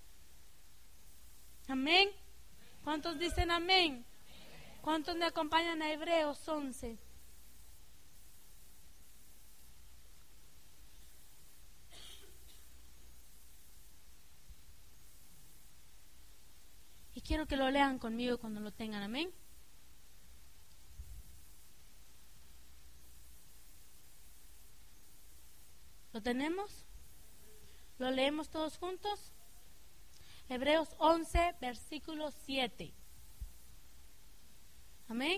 Amén. ¿Cuántos dicen amén? ¿Cuántos me acompañan a Hebreos once? Y quiero que lo lean conmigo cuando lo tengan, amén. ¿Lo tenemos? ¿Lo leemos todos juntos? Hebreos once, versículo siete. Amén.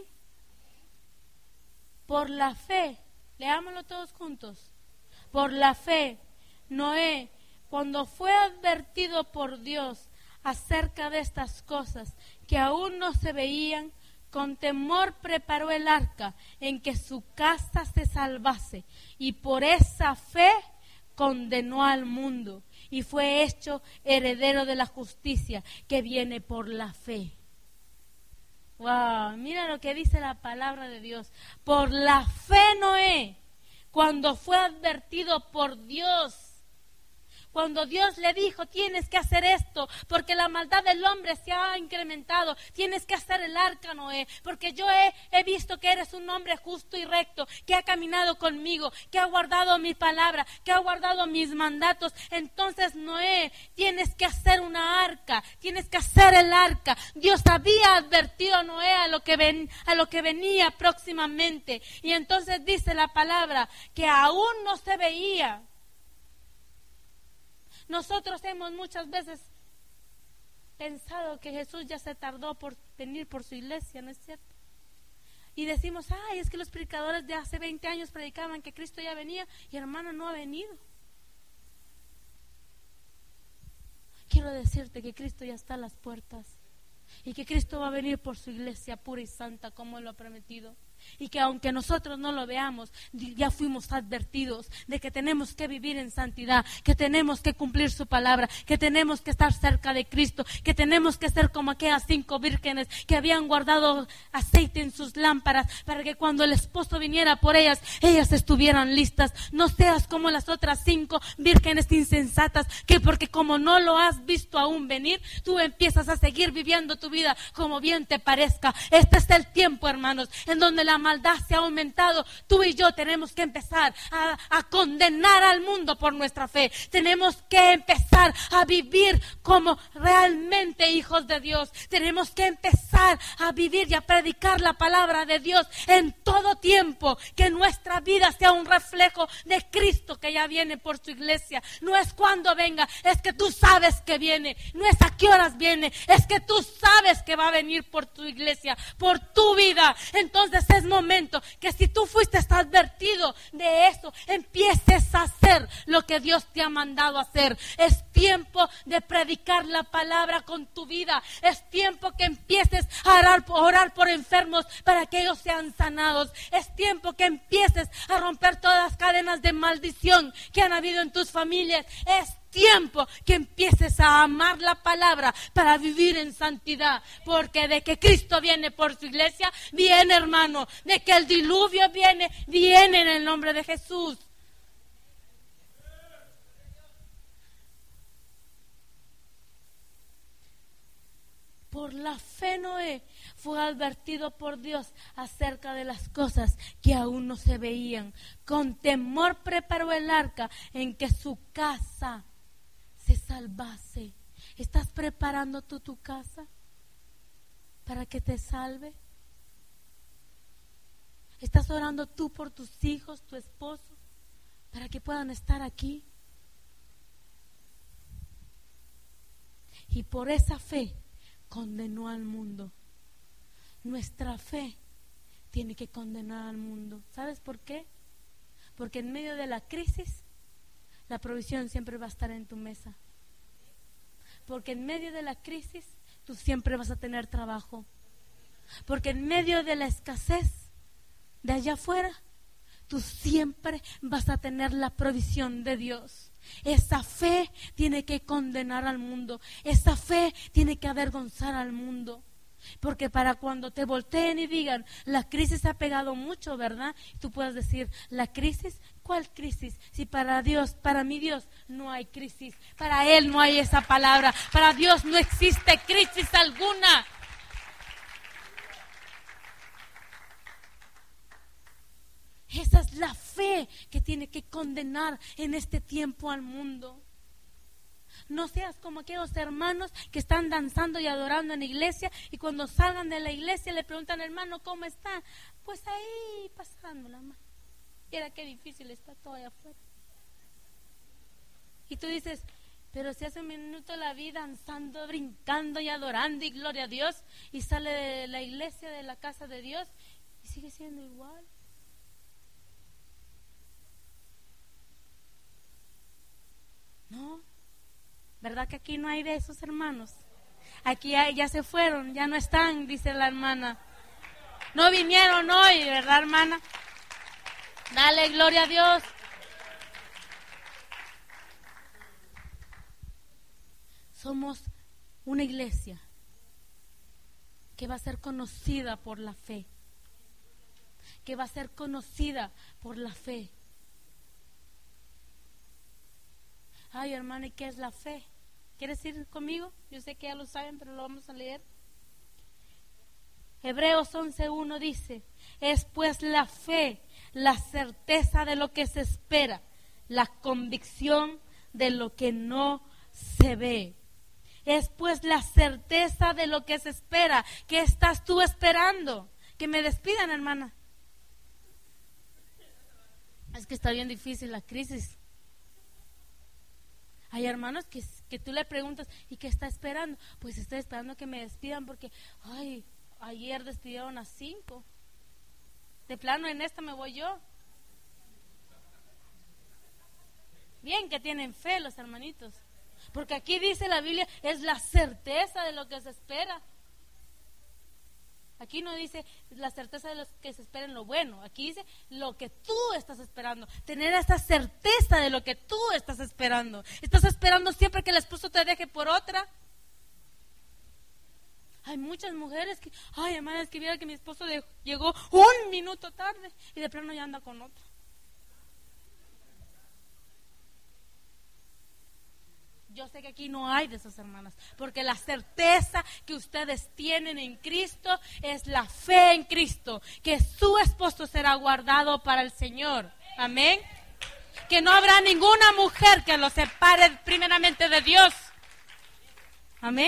Por la fe, leámoslo todos juntos. Por la fe, Noé, cuando fue advertido por Dios acerca de estas cosas que aún no se veían, con temor preparó el arca en que su casa se salvase, y por esa fe condenó al mundo y fue hecho heredero de la justicia que viene por la fe. Wow, mira lo que dice la palabra de Dios. Por la fe Noé, cuando fue advertido por Dios, Cuando Dios le dijo, tienes que hacer esto, porque la maldad del hombre se ha incrementado, tienes que hacer el arca, Noé, porque yo he, he visto que eres un hombre justo y recto, que ha caminado conmigo, que ha guardado mi palabra, que ha guardado mis mandatos. Entonces, Noé, tienes que hacer una arca, tienes que hacer el arca. Dios había advertido a Noé a lo que ven, a lo que venía próximamente. Y entonces dice la palabra que aún no se veía. Nosotros hemos muchas veces pensado que Jesús ya se tardó por venir por su iglesia, ¿no es cierto? Y decimos, ay, es que los predicadores de hace veinte años predicaban que Cristo ya venía y hermana, no ha venido. Quiero decirte que Cristo ya está a las puertas y que Cristo va a venir por su iglesia pura y santa como Él lo ha prometido. Y que aunque nosotros no lo veamos, ya fuimos advertidos de que tenemos que vivir en santidad, que tenemos que cumplir su palabra, que tenemos que estar cerca de Cristo, que tenemos que ser como aquellas cinco vírgenes que habían guardado aceite en sus lámparas para que cuando el esposo viniera por ellas, ellas estuvieran listas. No seas como las otras cinco vírgenes insensatas, que porque como no lo has visto aún venir, tú empiezas a seguir viviendo tu vida como bien te parezca. Este es el tiempo, hermanos, en donde la maldad se ha aumentado. Tú y yo tenemos que empezar a, a condenar al mundo por nuestra fe. Tenemos que empezar a vivir como realmente hijos de Dios. Tenemos que empezar a vivir y a predicar la palabra de Dios en todo tiempo. Que nuestra vida sea un reflejo de Cristo que ya viene por su iglesia. No es cuando venga, es que tú sabes que viene. No es a qué horas viene, es que tú sabes que va a venir por tu iglesia, por tu vida. Entonces es momento que si tú fuiste advertido de eso, empieces a hacer lo que Dios te ha mandado hacer. Es tiempo de predicar la palabra con tu vida. Es tiempo que empieces a orar, orar por enfermos para que ellos sean sanados. Es tiempo que empieces a romper todas las cadenas de maldición que han habido en tus familias. Es tiempo que empieces a amar la palabra para vivir en santidad, porque de que Cristo viene por su iglesia, viene, hermano, de que el diluvio viene, viene en el nombre de Jesús. Por la fe Noé fue advertido por Dios acerca de las cosas que aún no se veían. Con temor preparó el arca en que su casa se salvase. ¿Estás preparando tú tu casa para que te salve? ¿Estás orando tú por tus hijos, tu esposo, para que puedan estar aquí? Y por esa fe condenó al mundo. Nuestra fe tiene que condenar al mundo. ¿Sabes por qué? Porque en medio de la crisis, la provisión siempre va a estar en tu mesa. Porque en medio de la crisis, tú siempre vas a tener trabajo. Porque en medio de la escasez de allá afuera, tú siempre vas a tener la provisión de Dios. Esa fe tiene que condenar al mundo. Esa fe tiene que avergonzar al mundo. Porque para cuando te volteen y digan, la crisis ha pegado mucho, ¿verdad? Tú puedes decir, ¿la crisis? ¿Cuál crisis? Si para Dios, para mi Dios, no hay crisis. Para Él no hay esa palabra. Para Dios no existe crisis alguna. Esa es la fe que tiene que condenar en este tiempo al mundo. No seas como aquellos hermanos que están danzando y adorando en la iglesia y cuando salgan de la iglesia le preguntan, hermano, ¿cómo está? Pues ahí pasándola, más. Mira qué difícil está todo allá afuera. Y tú dices, pero si hace un minuto la vi danzando, brincando y adorando y gloria a Dios y sale de la iglesia, de la casa de Dios y sigue siendo igual. No, ¿verdad que aquí no hay de esos hermanos? Aquí hay, ya se fueron, ya no están, dice la hermana. No vinieron hoy, ¿verdad, hermana? Dale gloria a Dios. Somos una iglesia que va a ser conocida por la fe. Que va a ser conocida por la fe. Ay, hermano, ¿y qué es la fe? ¿Quieres ir conmigo? Yo sé que ya lo saben, pero lo vamos a leer. Hebreos once uno dice: es pues la fe, la certeza de lo que se espera, la convicción de lo que no se ve. Es pues la certeza de lo que se espera. ¿Qué estás tú esperando? Que me despidan, hermana. Es que está bien difícil la crisis. Hay hermanos que, que tú le preguntas, ¿y qué está esperando? Pues estoy esperando que me despidan porque, ay, ayer despidieron a cinco. De plano, en esta me voy yo. Bien que tienen fe los hermanitos. Porque aquí dice la Biblia, es la certeza de lo que se espera. Aquí no dice la certeza de lo que se espera en lo bueno. Aquí dice lo que tú estás esperando. Tener esa certeza de lo que tú estás esperando. ¿Estás esperando siempre que el esposo te deje por otra? Hay muchas mujeres que, ay, hermana, es que viera que mi esposo de, llegó un minuto tarde y de plano ya anda con otro. Yo sé que aquí no hay de esas hermanas, porque la certeza que ustedes tienen en Cristo es la fe en Cristo, que su esposo será guardado para el Señor. Amén. Que no habrá ninguna mujer que lo separe primeramente de Dios. Amén.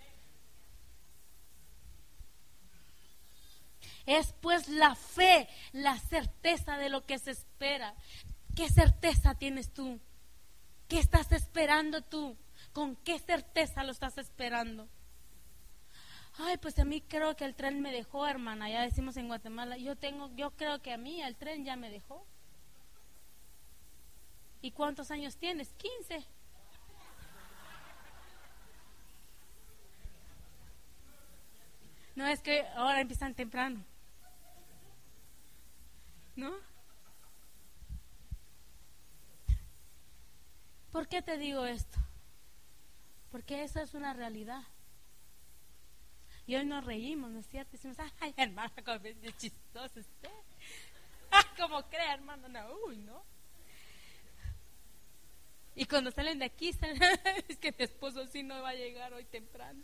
Es pues la fe, la certeza de lo que se espera. ¿Qué certeza tienes tú? ¿Qué estás esperando tú? ¿Con qué certeza lo estás esperando? Ay, pues a mí creo que el tren me dejó, hermana. Ya decimos en Guatemala, yo tengo, yo creo que a mí el tren ya me dejó. ¿Y cuántos años tienes? quince. No, es que ahora empiezan temprano, ¿no? ¿Por qué te digo esto? Porque esa es una realidad. Y hoy nos reímos, ¿no es cierto? Decimos, ay, hermana, como es chistoso usted. Ay, ¿cómo cree, hermano? No, uy, ¿no? Y cuando salen de aquí, salen, es que mi esposo sí no va a llegar hoy temprano.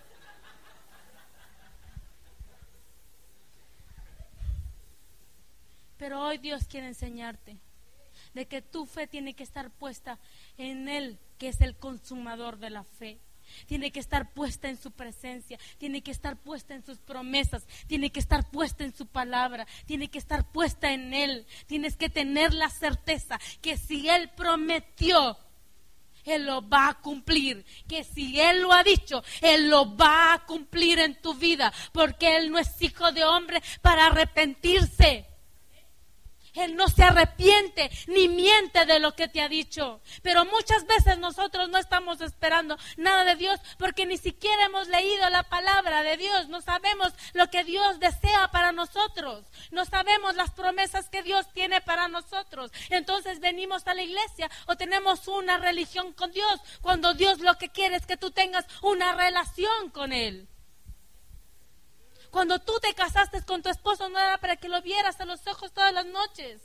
Pero hoy Dios quiere enseñarte de que tu fe tiene que estar puesta en Él, que es el consumador de la fe. Tiene que estar puesta en su presencia, tiene que estar puesta en sus promesas, tiene que estar puesta en su palabra, tiene que estar puesta en Él. Tienes que tener la certeza que si Él prometió, Él lo va a cumplir, que si Él lo ha dicho, Él lo va a cumplir en tu vida, porque Él no es hijo de hombre para arrepentirse. Él no se arrepiente ni miente de lo que te ha dicho. Pero muchas veces nosotros no estamos esperando nada de Dios porque ni siquiera hemos leído la palabra de Dios. No sabemos lo que Dios desea para nosotros. No sabemos las promesas que Dios tiene para nosotros. Entonces venimos a la iglesia o tenemos una religión con Dios cuando Dios lo que quiere es que tú tengas una relación con Él. Cuando tú te casaste con tu esposo no era para que lo vieras a los ojos todas las noches.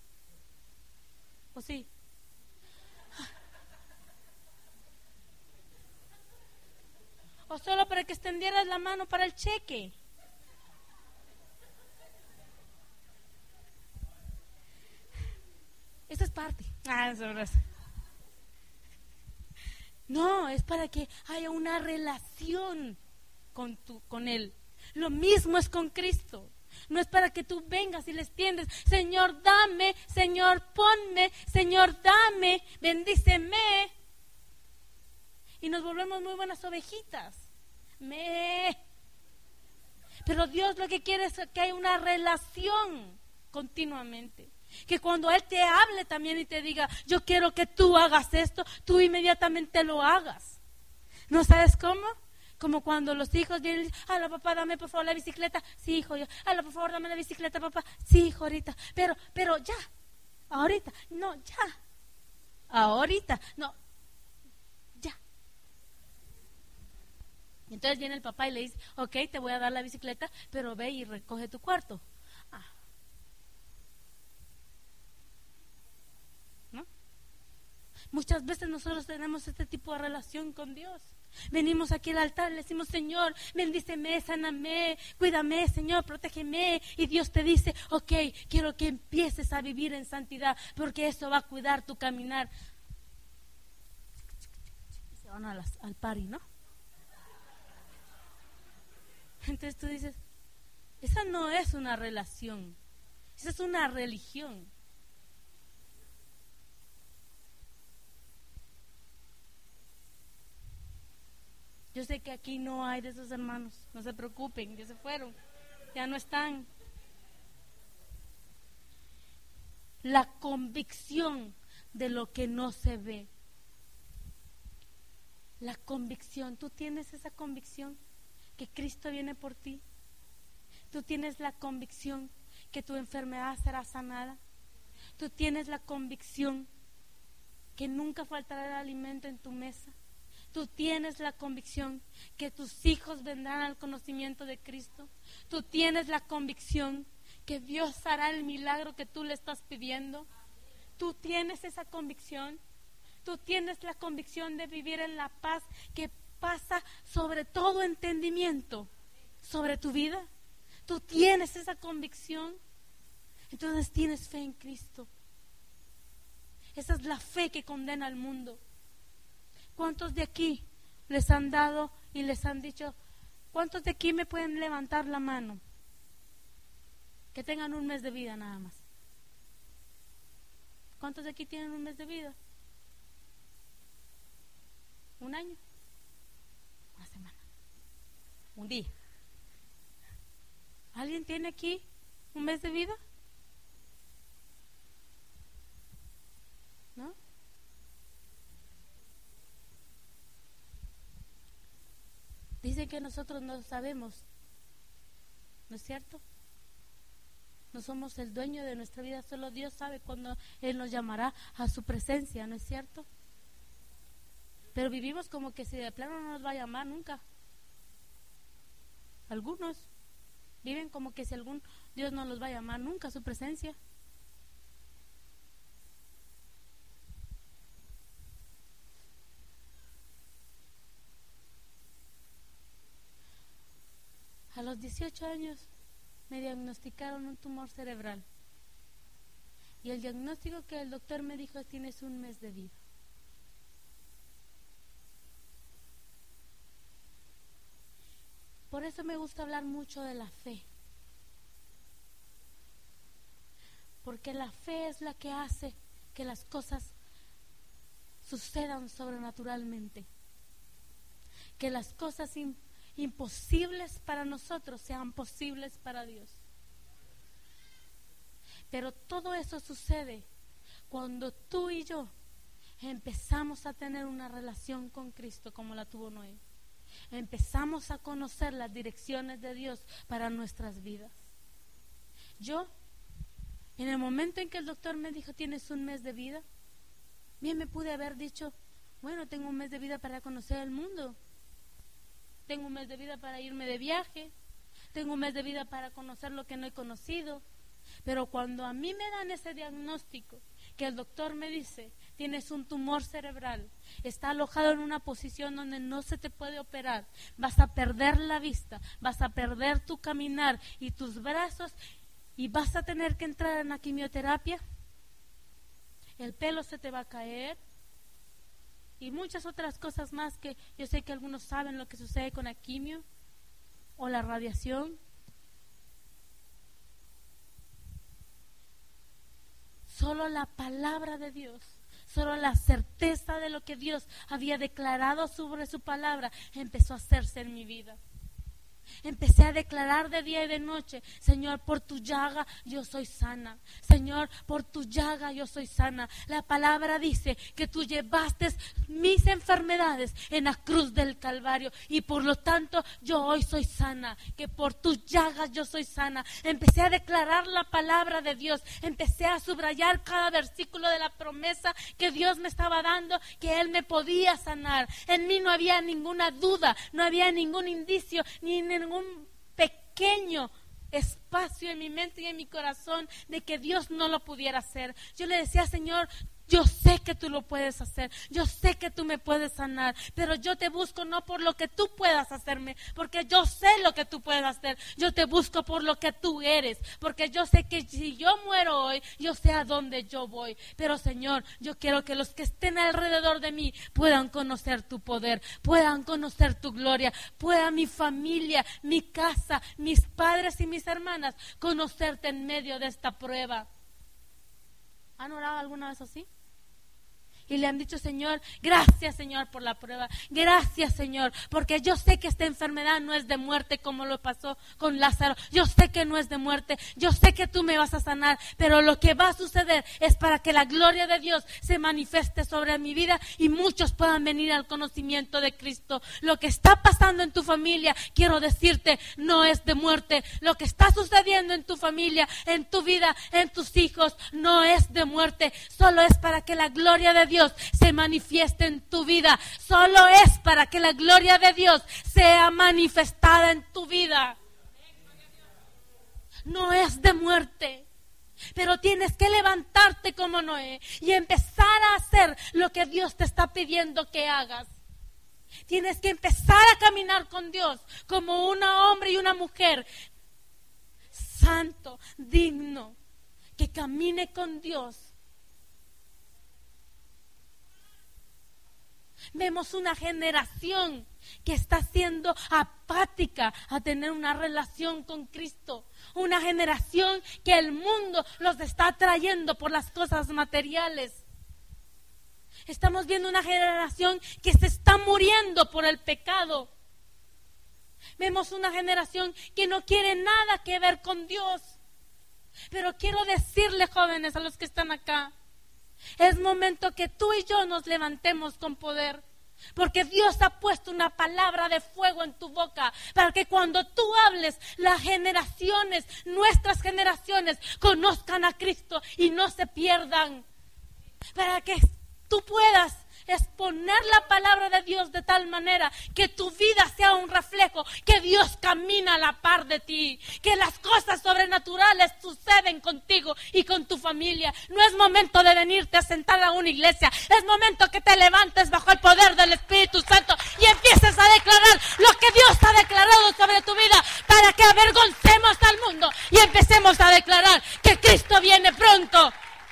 ¿O sí? O solo para que extendieras la mano para el cheque. Esa es parte. Ah, eso es. No, es para que haya una relación con tu, con Él. Lo mismo es con Cristo. No es para que tú vengas y le extiendes, Señor, dame, Señor, ponme, Señor, dame, bendíceme. Y nos volvemos muy buenas ovejitas. Me. Pero Dios lo que quiere es que haya una relación continuamente. Que cuando Él te hable también y te diga, yo quiero que tú hagas esto, tú inmediatamente lo hagas. ¿No sabes cómo? Como cuando los hijos vienen y dicen, hola papá, dame por favor la bicicleta. Sí, hijo, yo, hola por favor, dame la bicicleta, papá. Sí, hijo, ahorita. Pero, pero ya, ahorita, no, ya. Ahorita, no, ya. Y entonces viene el papá y le dice, ok, te voy a dar la bicicleta, pero ve y recoge tu cuarto. Ah. ¿No? Muchas veces nosotros tenemos este tipo de relación con Dios. Venimos aquí al altar, le decimos: Señor, bendíceme, sáname, cuídame, Señor, protégeme. Y Dios te dice: ok, quiero que empieces a vivir en santidad, porque eso va a cuidar tu caminar. Y se van a las, al party, ¿no? Entonces tú dices: esa no es una relación, esa es una religión. Yo sé que aquí no hay de esos hermanos, no se preocupen, ya se fueron, ya no están. La convicción de lo que no se ve. La convicción, ¿tú tienes esa convicción que Cristo viene por ti? ¿Tú tienes la convicción que tu enfermedad será sanada? ¿Tú tienes la convicción que nunca faltará el alimento en tu mesa? Tú tienes la convicción que tus hijos vendrán al conocimiento de Cristo. Tú tienes la convicción que Dios hará el milagro que tú le estás pidiendo. Tú tienes esa convicción. Tú tienes la convicción de vivir en la paz que pasa sobre todo entendimiento sobre tu vida. Tú tienes esa convicción. Entonces tienes fe en Cristo. Esa es la fe que condena al mundo. ¿Cuántos de aquí les han dado y les han dicho? ¿Cuántos de aquí me pueden levantar la mano? Que tengan un mes de vida nada más. ¿Cuántos de aquí tienen un mes de vida? ¿Un año? Una semana. Un día. ¿Alguien tiene aquí un mes de vida? ¿No? Dicen que nosotros no sabemos, ¿no es cierto? No somos el dueño de nuestra vida, solo Dios sabe cuándo Él nos llamará a su presencia, ¿no es cierto? Pero vivimos como que si de plano no nos va a llamar nunca. Algunos viven como que si algún Dios no los va a llamar nunca a su presencia. A los dieciocho años me diagnosticaron un tumor cerebral. Y el diagnóstico que el doctor me dijo es: tienes un mes de vida. Por eso me gusta hablar mucho de la fe. Porque la fe es la que hace que las cosas sucedan sobrenaturalmente. Que las cosas imp- imposibles para nosotros sean posibles para Dios. Pero todo eso sucede cuando tú y yo empezamos a tener una relación con Cristo como la tuvo Noé. Empezamos a conocer las direcciones de Dios para nuestras vidas. Yo, en el momento en que el doctor me dijo: tienes un mes de vida, bien me pude haber dicho: bueno, tengo un mes de vida para conocer el mundo. Tengo un mes de vida para irme de viaje. Tengo un mes de vida para conocer lo que no he conocido. Pero cuando a mí me dan ese diagnóstico, que el doctor me dice: tienes un tumor cerebral, está alojado en una posición donde no se te puede operar, vas a perder la vista, vas a perder tu caminar y tus brazos, y vas a tener que entrar en la quimioterapia, el pelo se te va a caer, y muchas otras cosas más que yo sé que algunos saben lo que sucede con la quimio o la radiación. Solo la palabra de Dios, solo la certeza de lo que Dios había declarado sobre su palabra empezó a hacerse en mi vida. Empecé a declarar de día y de noche: Señor, por tu llaga yo soy sana. Señor, por tu llaga yo soy sana. La palabra dice que tú llevaste mis enfermedades en la cruz del Calvario, y por lo tanto yo hoy soy sana, que por tus llagas yo soy sana. Empecé a declarar la palabra de Dios, empecé a subrayar cada versículo de la promesa que Dios me estaba dando, que Él me podía sanar. En mí no había ninguna duda, no había ningún indicio, ni ningún pequeño espacio en mi mente y en mi corazón de que Dios no lo pudiera hacer. Yo le decía: Señor, Yo sé que tú lo puedes hacer, yo sé que tú me puedes sanar, pero yo te busco no por lo que tú puedas hacerme, porque yo sé lo que tú puedes hacer. Yo te busco por lo que tú eres, porque yo sé que si yo muero hoy, yo sé a dónde yo voy. Pero Señor, yo quiero que los que estén alrededor de mí puedan conocer tu poder, puedan conocer tu gloria, pueda mi familia, mi casa, mis padres y mis hermanas conocerte en medio de esta prueba. ¿Han orado alguna vez así? Y le han dicho: Señor, gracias Señor por la prueba, gracias Señor, porque yo sé que esta enfermedad no es de muerte como lo pasó con Lázaro. Yo sé que no es de muerte, yo sé que tú me vas a sanar, pero lo que va a suceder es para que la gloria de Dios se manifieste sobre mi vida y muchos puedan venir al conocimiento de Cristo. Lo que está pasando en tu familia, quiero decirte, no es de muerte. Lo que está sucediendo en tu familia, en tu vida, en tus hijos, no es de muerte. Solo es para que la gloria de Dios Dios se manifieste en tu vida. Solo es para que la gloria de Dios sea manifestada en tu vida. No es de muerte, pero tienes que levantarte como Noé y empezar a hacer lo que Dios te está pidiendo que hagas. Tienes que empezar a caminar con Dios como un hombre y una mujer santo, digno, que camine con Dios. Vemos una generación que está siendo apática a tener una relación con Cristo. Una generación que el mundo los está atrayendo por las cosas materiales. Estamos viendo una generación que se está muriendo por el pecado. Vemos una generación que no quiere nada que ver con Dios. Pero quiero decirle, jóvenes, a los que están acá, es momento que tú y yo nos levantemos con poder, porque Dios ha puesto una palabra de fuego en tu boca para que cuando tú hables, las generaciones, nuestras generaciones, conozcan a Cristo y no se pierdan, para que tú puedas exponer la palabra de Dios de tal manera que tu vida sea un reflejo, que Dios camina a la par de ti, que las cosas sobrenaturales suceden contigo y con tu familia. No es momento de venirte a sentar a una iglesia, es momento que te levantes bajo el poder del Espíritu Santo y empieces a declarar lo que Dios ha declarado sobre tu vida, para que avergoncemos al mundo y empecemos a declarar que Cristo viene pronto.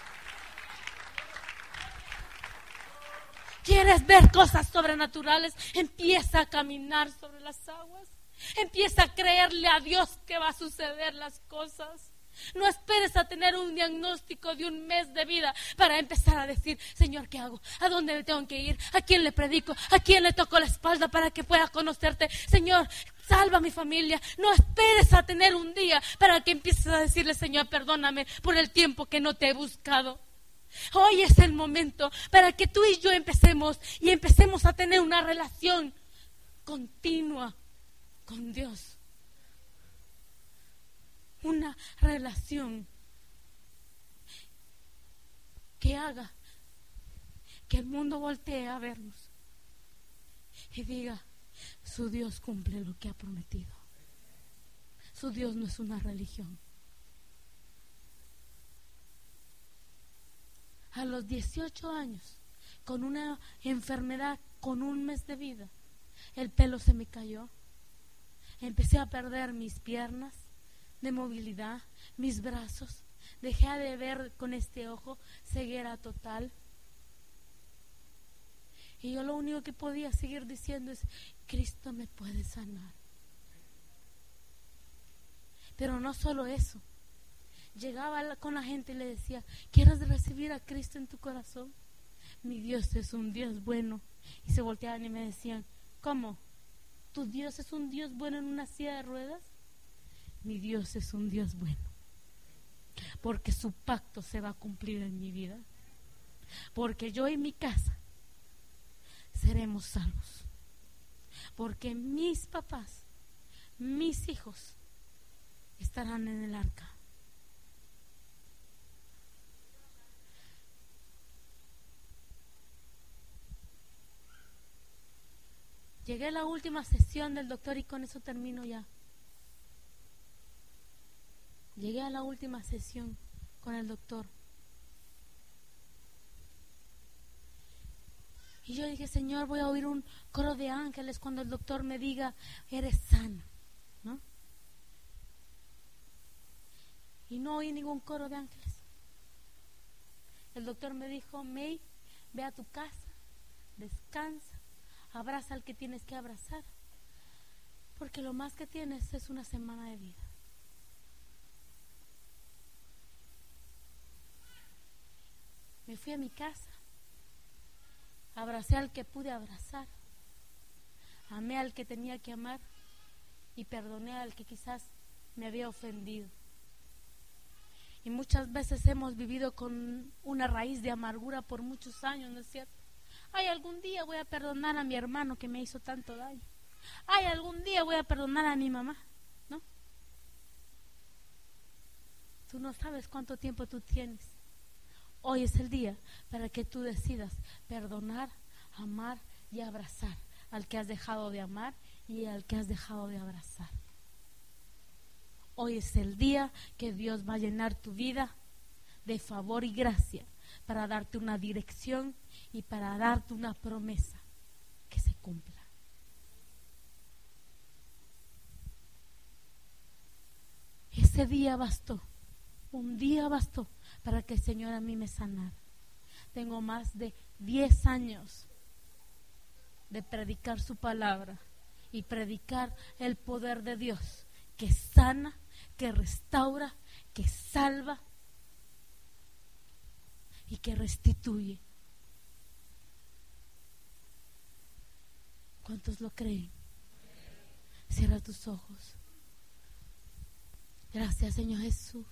¿Quieres ver cosas sobrenaturales? Empieza a caminar sobre las aguas. Empieza a creerle a Dios que va a suceder las cosas. No esperes a tener un diagnóstico de un mes de vida para empezar a decir: Señor, ¿qué hago? ¿A dónde me tengo que ir? ¿A quién le predico? ¿A quién le toco la espalda para que pueda conocerte? Señor, salva a mi familia. No esperes a tener un día para que empieces a decirle: Señor, perdóname por el tiempo que no te he buscado. Hoy es el momento para que tú y yo empecemos y empecemos a tener una relación continua con Dios. Una relación que haga que el mundo voltee a vernos y diga: su Dios cumple lo que ha prometido. Su Dios no es una religión. A los dieciocho años, con una enfermedad, con un mes de vida, el pelo se me cayó. Empecé a perder mis piernas de movilidad, mis brazos. Dejé de ver con este ojo, ceguera total. Y yo lo único que podía seguir diciendo es: Cristo me puede sanar. Pero no solo eso. Llegaba con la gente y le decía: ¿quieres recibir a Cristo en tu corazón? Mi Dios es un Dios bueno. Y se volteaban y me decían: ¿cómo? ¿Tu Dios es un Dios bueno en una silla de ruedas? Mi Dios es un Dios bueno, porque su pacto se va a cumplir en mi vida, porque yo y mi casa seremos salvos, porque mis papás, mis hijos estarán en el arca. Llegué a la última sesión del doctor y con eso termino ya. Llegué a la última sesión con el doctor Y yo dije, Señor, voy a oír un coro de ángeles cuando el doctor me diga, eres sana, ¿no? Y no oí ningún coro de ángeles. El doctor me dijo, May, ve a tu casa, descansa, abraza al que tienes que abrazar, porque lo más que tienes es una semana de vida. Me fui a mi casa, abracé al que pude abrazar, amé al que tenía que amar y perdoné al que quizás me había ofendido. Y muchas veces hemos vivido con una raíz de amargura por muchos años, ¿no es cierto? Ay, algún día voy a perdonar a mi hermano que me hizo tanto daño. Ay, algún día voy a perdonar a mi mamá, ¿no? Tú no sabes cuánto tiempo tú tienes. Hoy es el día para que tú decidas perdonar, amar y abrazar al que has dejado de amar y al que has dejado de abrazar. Hoy es el día que Dios va a llenar tu vida de favor y gracia para darte una dirección y para darte una promesa que se cumpla. Ese día bastó, un día bastó para que el Señor a mí me sanara. Tengo más de diez años de predicar su palabra y predicar el poder de Dios que sana, que restaura, que salva y que restituye. ¿Cuántos lo creen? Cierra tus ojos. Gracias, Señor Jesús.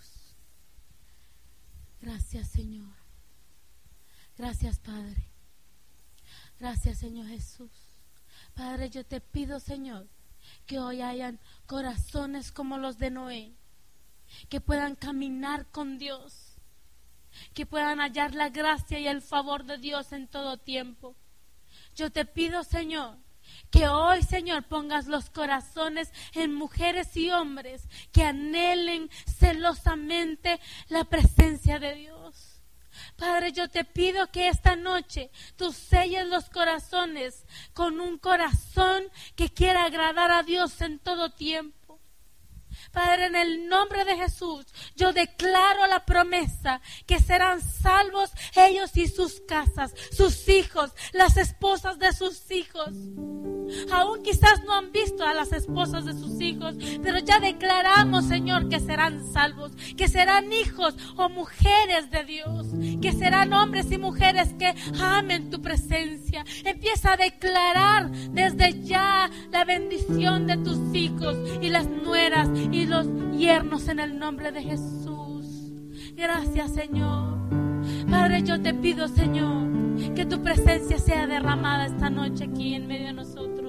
Gracias, Señor. Gracias, Padre. Gracias, Señor Jesús. Padre, yo te pido, Señor, que hoy hayan corazones como los de Noé, que puedan caminar con Dios, que puedan hallar la gracia y el favor de Dios en todo tiempo. Yo te pido, Señor, que hoy, Señor, pongas los corazones en mujeres y hombres que anhelen celosamente la presencia de Dios. Padre, yo te pido que esta noche tú selles los corazones con un corazón que quiera agradar a Dios en todo tiempo. Padre, en el nombre de Jesús, yo declaro la promesa que serán salvos ellos y sus casas, sus hijos, las esposas de sus hijos. Aún quizás no han visto a las esposas de sus hijos, pero ya declaramos, Señor, que serán salvos, que serán hijos o mujeres de Dios, que serán hombres y mujeres que amen tu presencia. Empieza a declarar desde ya la bendición de tus hijos y las nueras y los yernos en el nombre de Jesús. Gracias, Señor. Padre, yo te pido, Señor, que tu presencia sea derramada esta noche aquí en medio de nosotros.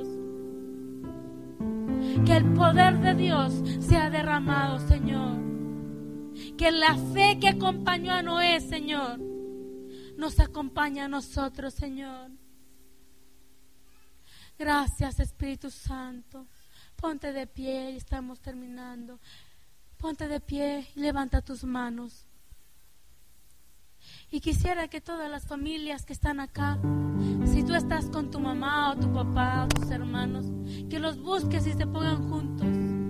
Que el poder de Dios sea derramado, Señor. Que la fe que acompañó a Noé, Señor, nos acompañe a nosotros, Señor. Gracias, Espíritu Santo. Ponte de pie y estamos terminando. Ponte de pie y levanta tus manos. Y quisiera que todas las familias que están acá, si tú estás con tu mamá o tu papá o tus hermanos, que los busques y se pongan juntos.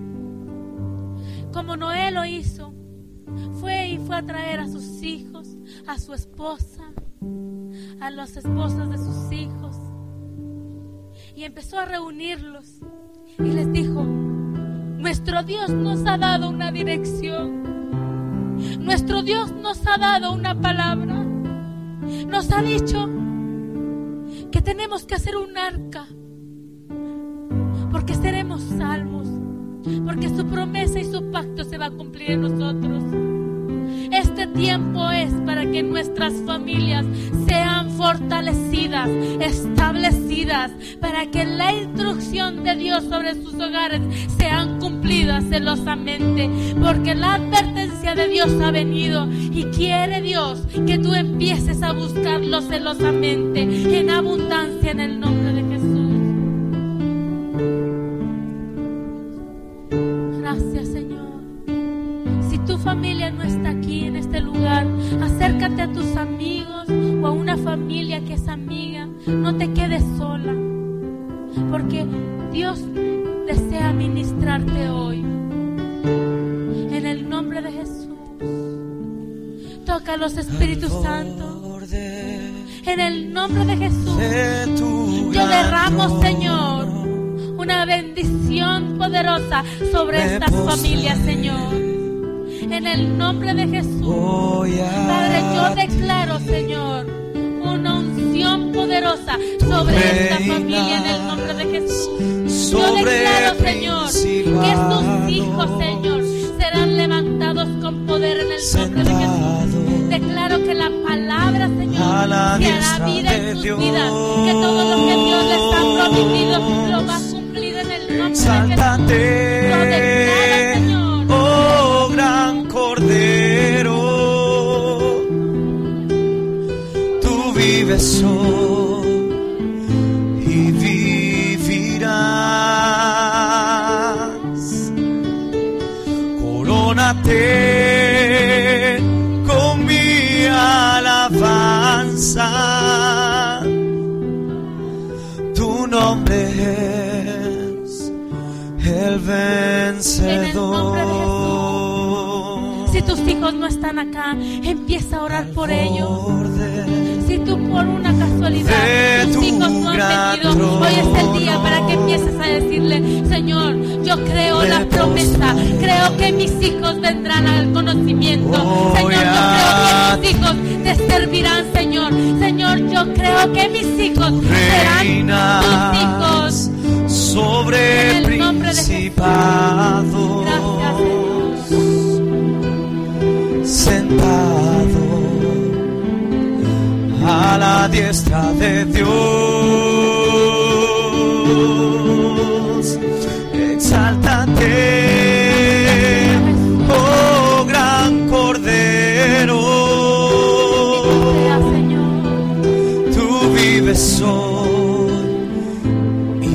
Como Noé lo hizo, fue y fue a traer a sus hijos, a su esposa, a las esposas de sus hijos, y empezó a reunirlos y les dijo: nuestro Dios nos ha dado una dirección. Nuestro Dios nos ha dado una palabra. Nos ha dicho que tenemos que hacer un arca, porque seremos salvos, porque su promesa y su pacto se va a cumplir en nosotros. Este tiempo es para que nuestras familias sean fortalecidas, establecidas, para que la instrucción de Dios sobre sus hogares sean cumplidas celosamente, porque la advertencia de Dios ha venido y quiere Dios que tú empieces a buscarlo celosamente, en abundancia, en el nombre de Jesús. Gracias, Señor. Si tu familia no está aquí en este lugar, acércate a tus amigos o a una familia familia que es amiga, no te quedes sola, porque Dios desea ministrarte hoy. En el nombre de Jesús, toca los Espíritus Santos. En el nombre de Jesús, yo derramo, Señor, una bendición poderosa sobre estas familias, Señor. En el nombre de Jesús, Padre, yo declaro, Señor, una unción poderosa sobre esta familia en el nombre de Jesús. Yo declaro, Señor, que sus hijos, Señor, serán levantados con poder en el nombre de Jesús. Declaro que la palabra, Señor, se hará vida en sus vidas, que todo lo que Dios les ha prometido lo va a cumplir en el nombre de Jesús. Lo declaro, Señor. Oh gran Cordero, tú vives hoy y vivirás. Corónate con mi alabanza, tu nombre es el vencedor. Si tus hijos no están acá, empieza a orar por ellos. Si tú por una casualidad tus hijos no han venido, hoy es el día para que empieces a decirle: Señor, yo creo la promesa, creo que mis hijos vendrán al conocimiento. Señor, yo creo que mis hijos te servirán, Señor. Señor, yo creo que mis hijos serán tus hijos. Sobre el principado, gracias, Señor. Sentado a la diestra de Dios, exáltate, oh gran Cordero, tú vives hoy y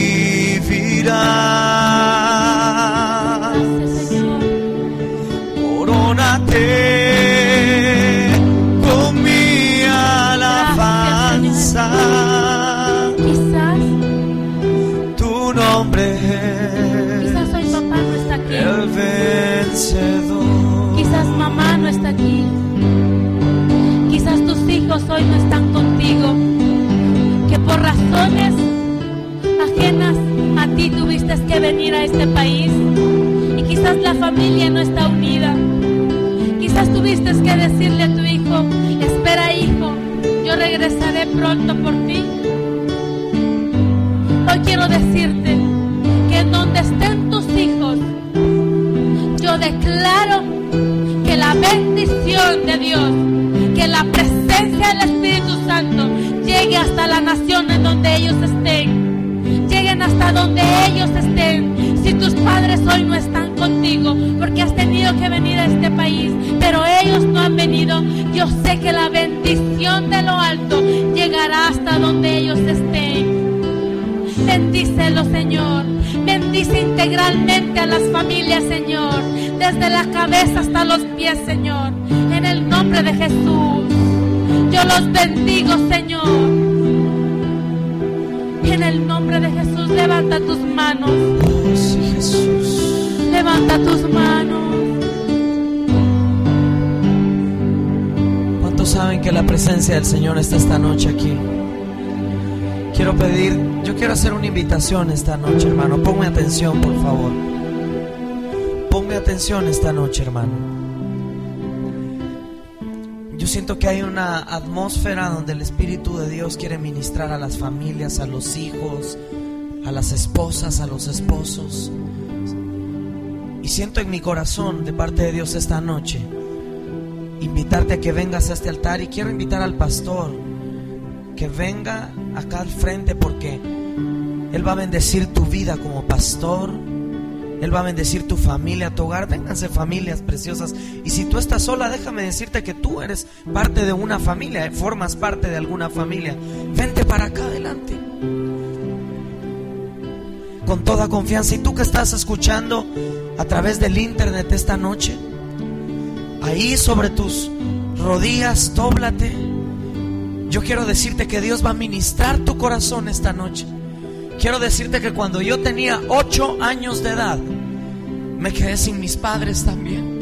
vivirás. Corónate con mi alabanza. Quizás tu nombre es Quizás hoy papá no está aquí. el vencedor. Quizás mamá no está aquí. Quizás tus hijos hoy no están contigo, que por razones ajenas a ti tuviste que venir a este país, y quizás la familia no está unida. Quizás tuviste que decirle a tu hijo: espera, hijo, yo regresaré pronto por ti. Hoy quiero decirte que en donde estén tus hijos, yo declaro que la bendición de Dios, que la presencia del Espíritu Santo llegue hasta la nación en donde ellos estén, lleguen hasta donde ellos estén. Si tus padres hoy no están contigo porque has tenido que venir a este país, pero ellos no han venido, yo sé que la bendición de lo alto llegará hasta donde ellos estén. Bendícelo, Señor. Bendice integralmente a las familias, Señor, desde la cabeza hasta los pies, Señor, en el nombre de Jesús. Yo los bendigo, Señor. En el nombre de Jesús, levanta tus manos. Oh, sí, Jesús. Levanta tus manos. ¿Cuántos saben que la presencia del Señor está esta noche aquí? Quiero pedir, yo quiero hacer una invitación esta noche, hermano. Ponme atención, por favor. Ponme atención esta noche, hermano. Yo siento que hay una atmósfera donde el Espíritu de Dios quiere ministrar a las familias, a los hijos, a las esposas, a los esposos. Y siento en mi corazón, de parte de Dios esta noche, invitarte a que vengas a este altar. Y quiero invitar al pastor que venga acá al frente, porque Él va a bendecir tu vida como pastor. Él va a bendecir tu familia, tu hogar. Vénganse, familias preciosas. Y si tú estás sola, déjame decirte que tú eres parte de una familia, eh, formas parte de alguna familia. Vente para acá adelante con toda confianza. Y tú que estás escuchando a través del internet esta noche, ahí sobre tus rodillas, dóblate Yo quiero decirte que Dios va a ministrar tu corazón esta noche. Quiero decirte que cuando yo tenía ocho años de edad, me quedé sin mis padres también.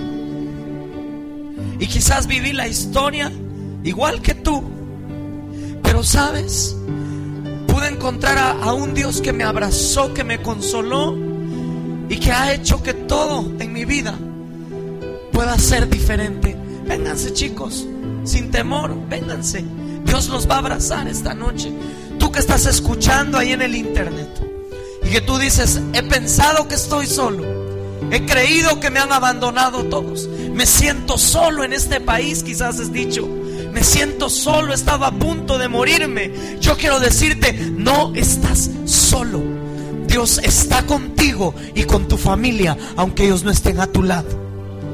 Y quizás viví la historia igual que tú. Pero sabes, pude encontrar a, a un Dios que me abrazó, que me consoló y que ha hecho que todo en mi vida pueda ser diferente. Vénganse, chicos, sin temor, vénganse. Dios los va a abrazar esta noche. Tú que estás escuchando ahí en el internet y que tú dices: he pensado que estoy solo, he creído que me han abandonado todos, me siento solo en este país, quizás has dicho, me siento solo, estaba a punto de morirme. Yo quiero decirte: no estás solo. Dios está contigo y con tu familia, aunque ellos no estén a tu lado.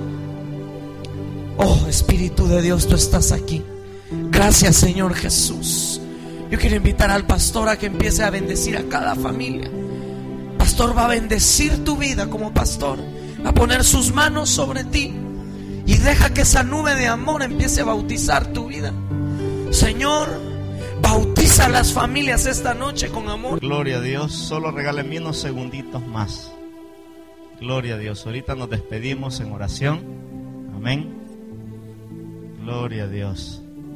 Oh, Espíritu de Dios, tú estás aquí. Gracias, Señor Jesús. Yo quiero invitar al pastor a que empiece a bendecir a cada familia. Pastor va a bendecir tu vida como pastor, a poner sus manos sobre ti y deja que esa nube de amor empiece a bautizar tu vida. Señor, bautiza a las familias esta noche con amor. Gloria a Dios. Solo regálenme unos segunditos más. Gloria a Dios. Ahorita nos despedimos en oración. Amén. Gloria a Dios.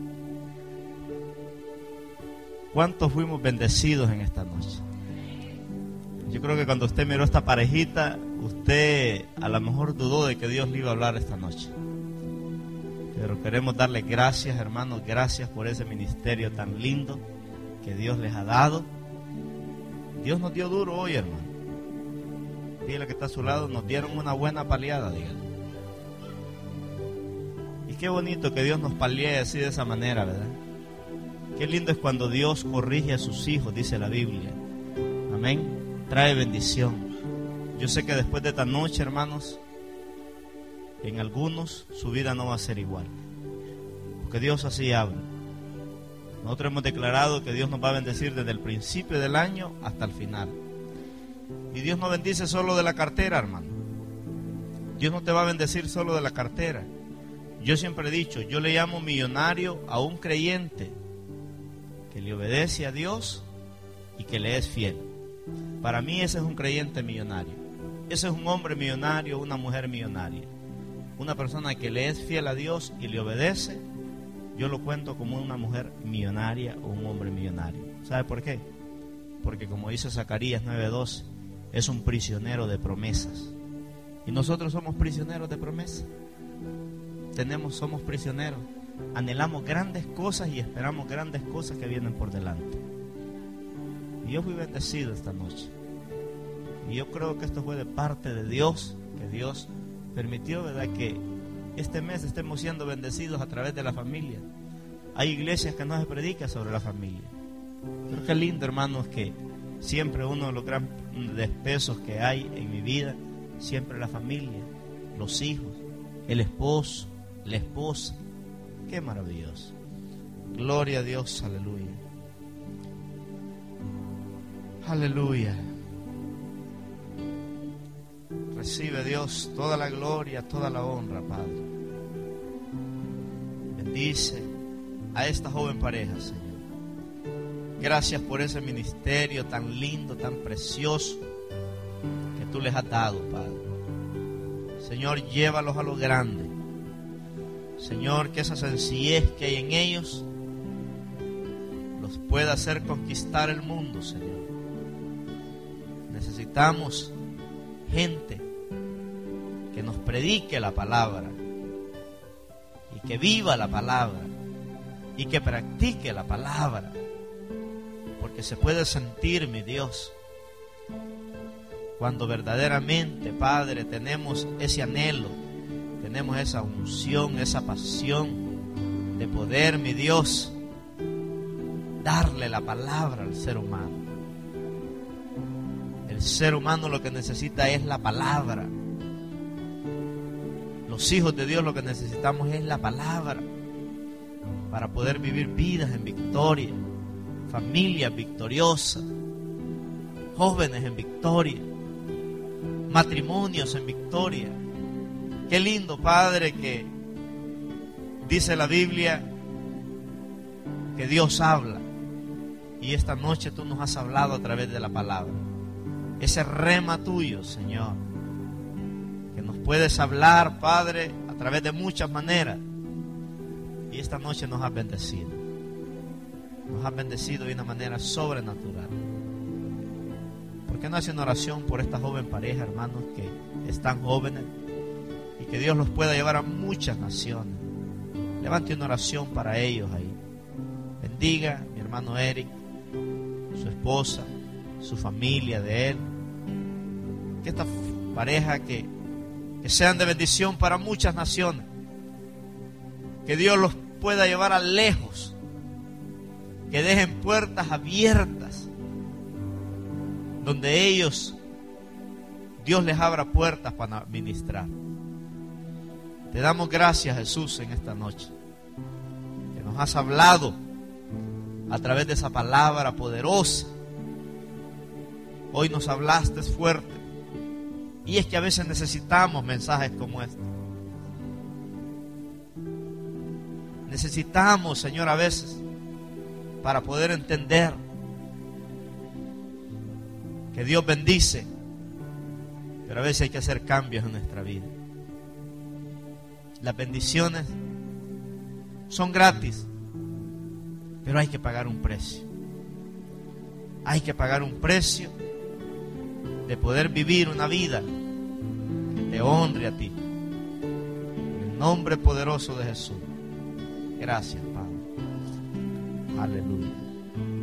¿Cuántos fuimos bendecidos en esta noche? Yo creo que cuando usted miró esta parejita, usted a lo mejor dudó de que Dios le iba a hablar esta noche. Pero queremos darle gracias, hermanos, gracias por ese ministerio tan lindo que Dios les ha dado. Dios nos dio duro hoy, hermano. Dígale que está a su lado, nos dieron una buena paliada, dígale. Y qué bonito que Dios nos palie así de esa manera, ¿verdad? Qué lindo es cuando Dios corrige a sus hijos, dice la Biblia. Amén. Trae bendición. Yo sé que después de esta noche, hermanos, en algunos su vida no va a ser igual, porque Dios así habla. Nosotros hemos declarado que Dios nos va a bendecir desde el principio del año hasta el final. Y Dios no bendice solo de la cartera, hermano. Dios no te va a bendecir solo de la cartera. Yo siempre he dicho, yo le llamo millonario a un creyente que le obedece a Dios y que le es fiel. Para mí ese es un creyente millonario. Ese es un hombre millonario, una mujer millonaria. Una persona que le es fiel a Dios y le obedece, yo lo cuento como una mujer millonaria o un hombre millonario. ¿Sabe por qué? Porque como dice Zacarías nueve doce, es un prisionero de promesas. Y nosotros somos prisioneros de promesas. Tenemos, somos prisioneros. Anhelamos grandes cosas y esperamos grandes cosas que vienen por delante. Y yo fui bendecido esta noche. Y yo creo que esto fue de parte de Dios, que Dios permitió, ¿verdad?, que este mes estemos siendo bendecidos a través de la familia. Hay iglesias que no se predica sobre la familia. Pero qué lindo, hermanos, que siempre uno de los grandes pesos que hay en mi vida, siempre la familia, los hijos, el esposo, la esposa. Qué maravilloso. Gloria a Dios, aleluya. Aleluya. Recibe, Dios, toda la gloria, toda la honra, Padre. Bendice a esta joven pareja, Señor. Gracias por ese ministerio tan lindo, tan precioso que tú les has dado, Padre. Señor, llévalos a lo grande. Señor, que esa sencillez que hay en ellos los pueda hacer conquistar el mundo, Señor. Necesitamos gente que nos predique la palabra y que viva la palabra y que practique la palabra, porque se puede sentir, mi Dios, cuando verdaderamente, Padre, tenemos ese anhelo, tenemos esa unción, esa pasión de poder, mi Dios, darle la palabra al ser humano. El ser humano lo que necesita es la palabra. Los hijos de Dios lo que necesitamos es la palabra para poder vivir vidas en victoria, familias victoriosas, jóvenes en victoria, matrimonios en victoria. Qué lindo, Padre, que dice la Biblia que Dios habla. Y esta noche tú nos has hablado a través de la palabra. Ese rema tuyo, Señor, que nos puedes hablar, Padre, a través de muchas maneras. Y esta noche nos has bendecido. Nos has bendecido de una manera sobrenatural. ¿Por qué no hace una oración por esta joven pareja, hermanos, que están jóvenes y que Dios los pueda llevar a muchas naciones? Levante una oración para ellos ahí. Bendiga a mi hermano Eric, su esposa, su familia de él. Que esta pareja que, que sean de bendición para muchas naciones. Que Dios los pueda llevar a lejos. Que dejen puertas abiertas donde ellos, Dios les abra puertas para ministrar. Te damos gracias, Jesús, en esta noche, que nos has hablado a través de esa palabra poderosa. Hoy nos hablaste fuerte, y es que a veces necesitamos mensajes como este. Necesitamos, Señor, a veces para poder entender que Dios bendice, pero a veces hay que hacer cambios en nuestra vida. Las bendiciones son gratis, pero hay que pagar un precio. Hay que pagar un precio de poder vivir una vida que te honre a ti. En el nombre poderoso de Jesús. Gracias, Padre. Aleluya.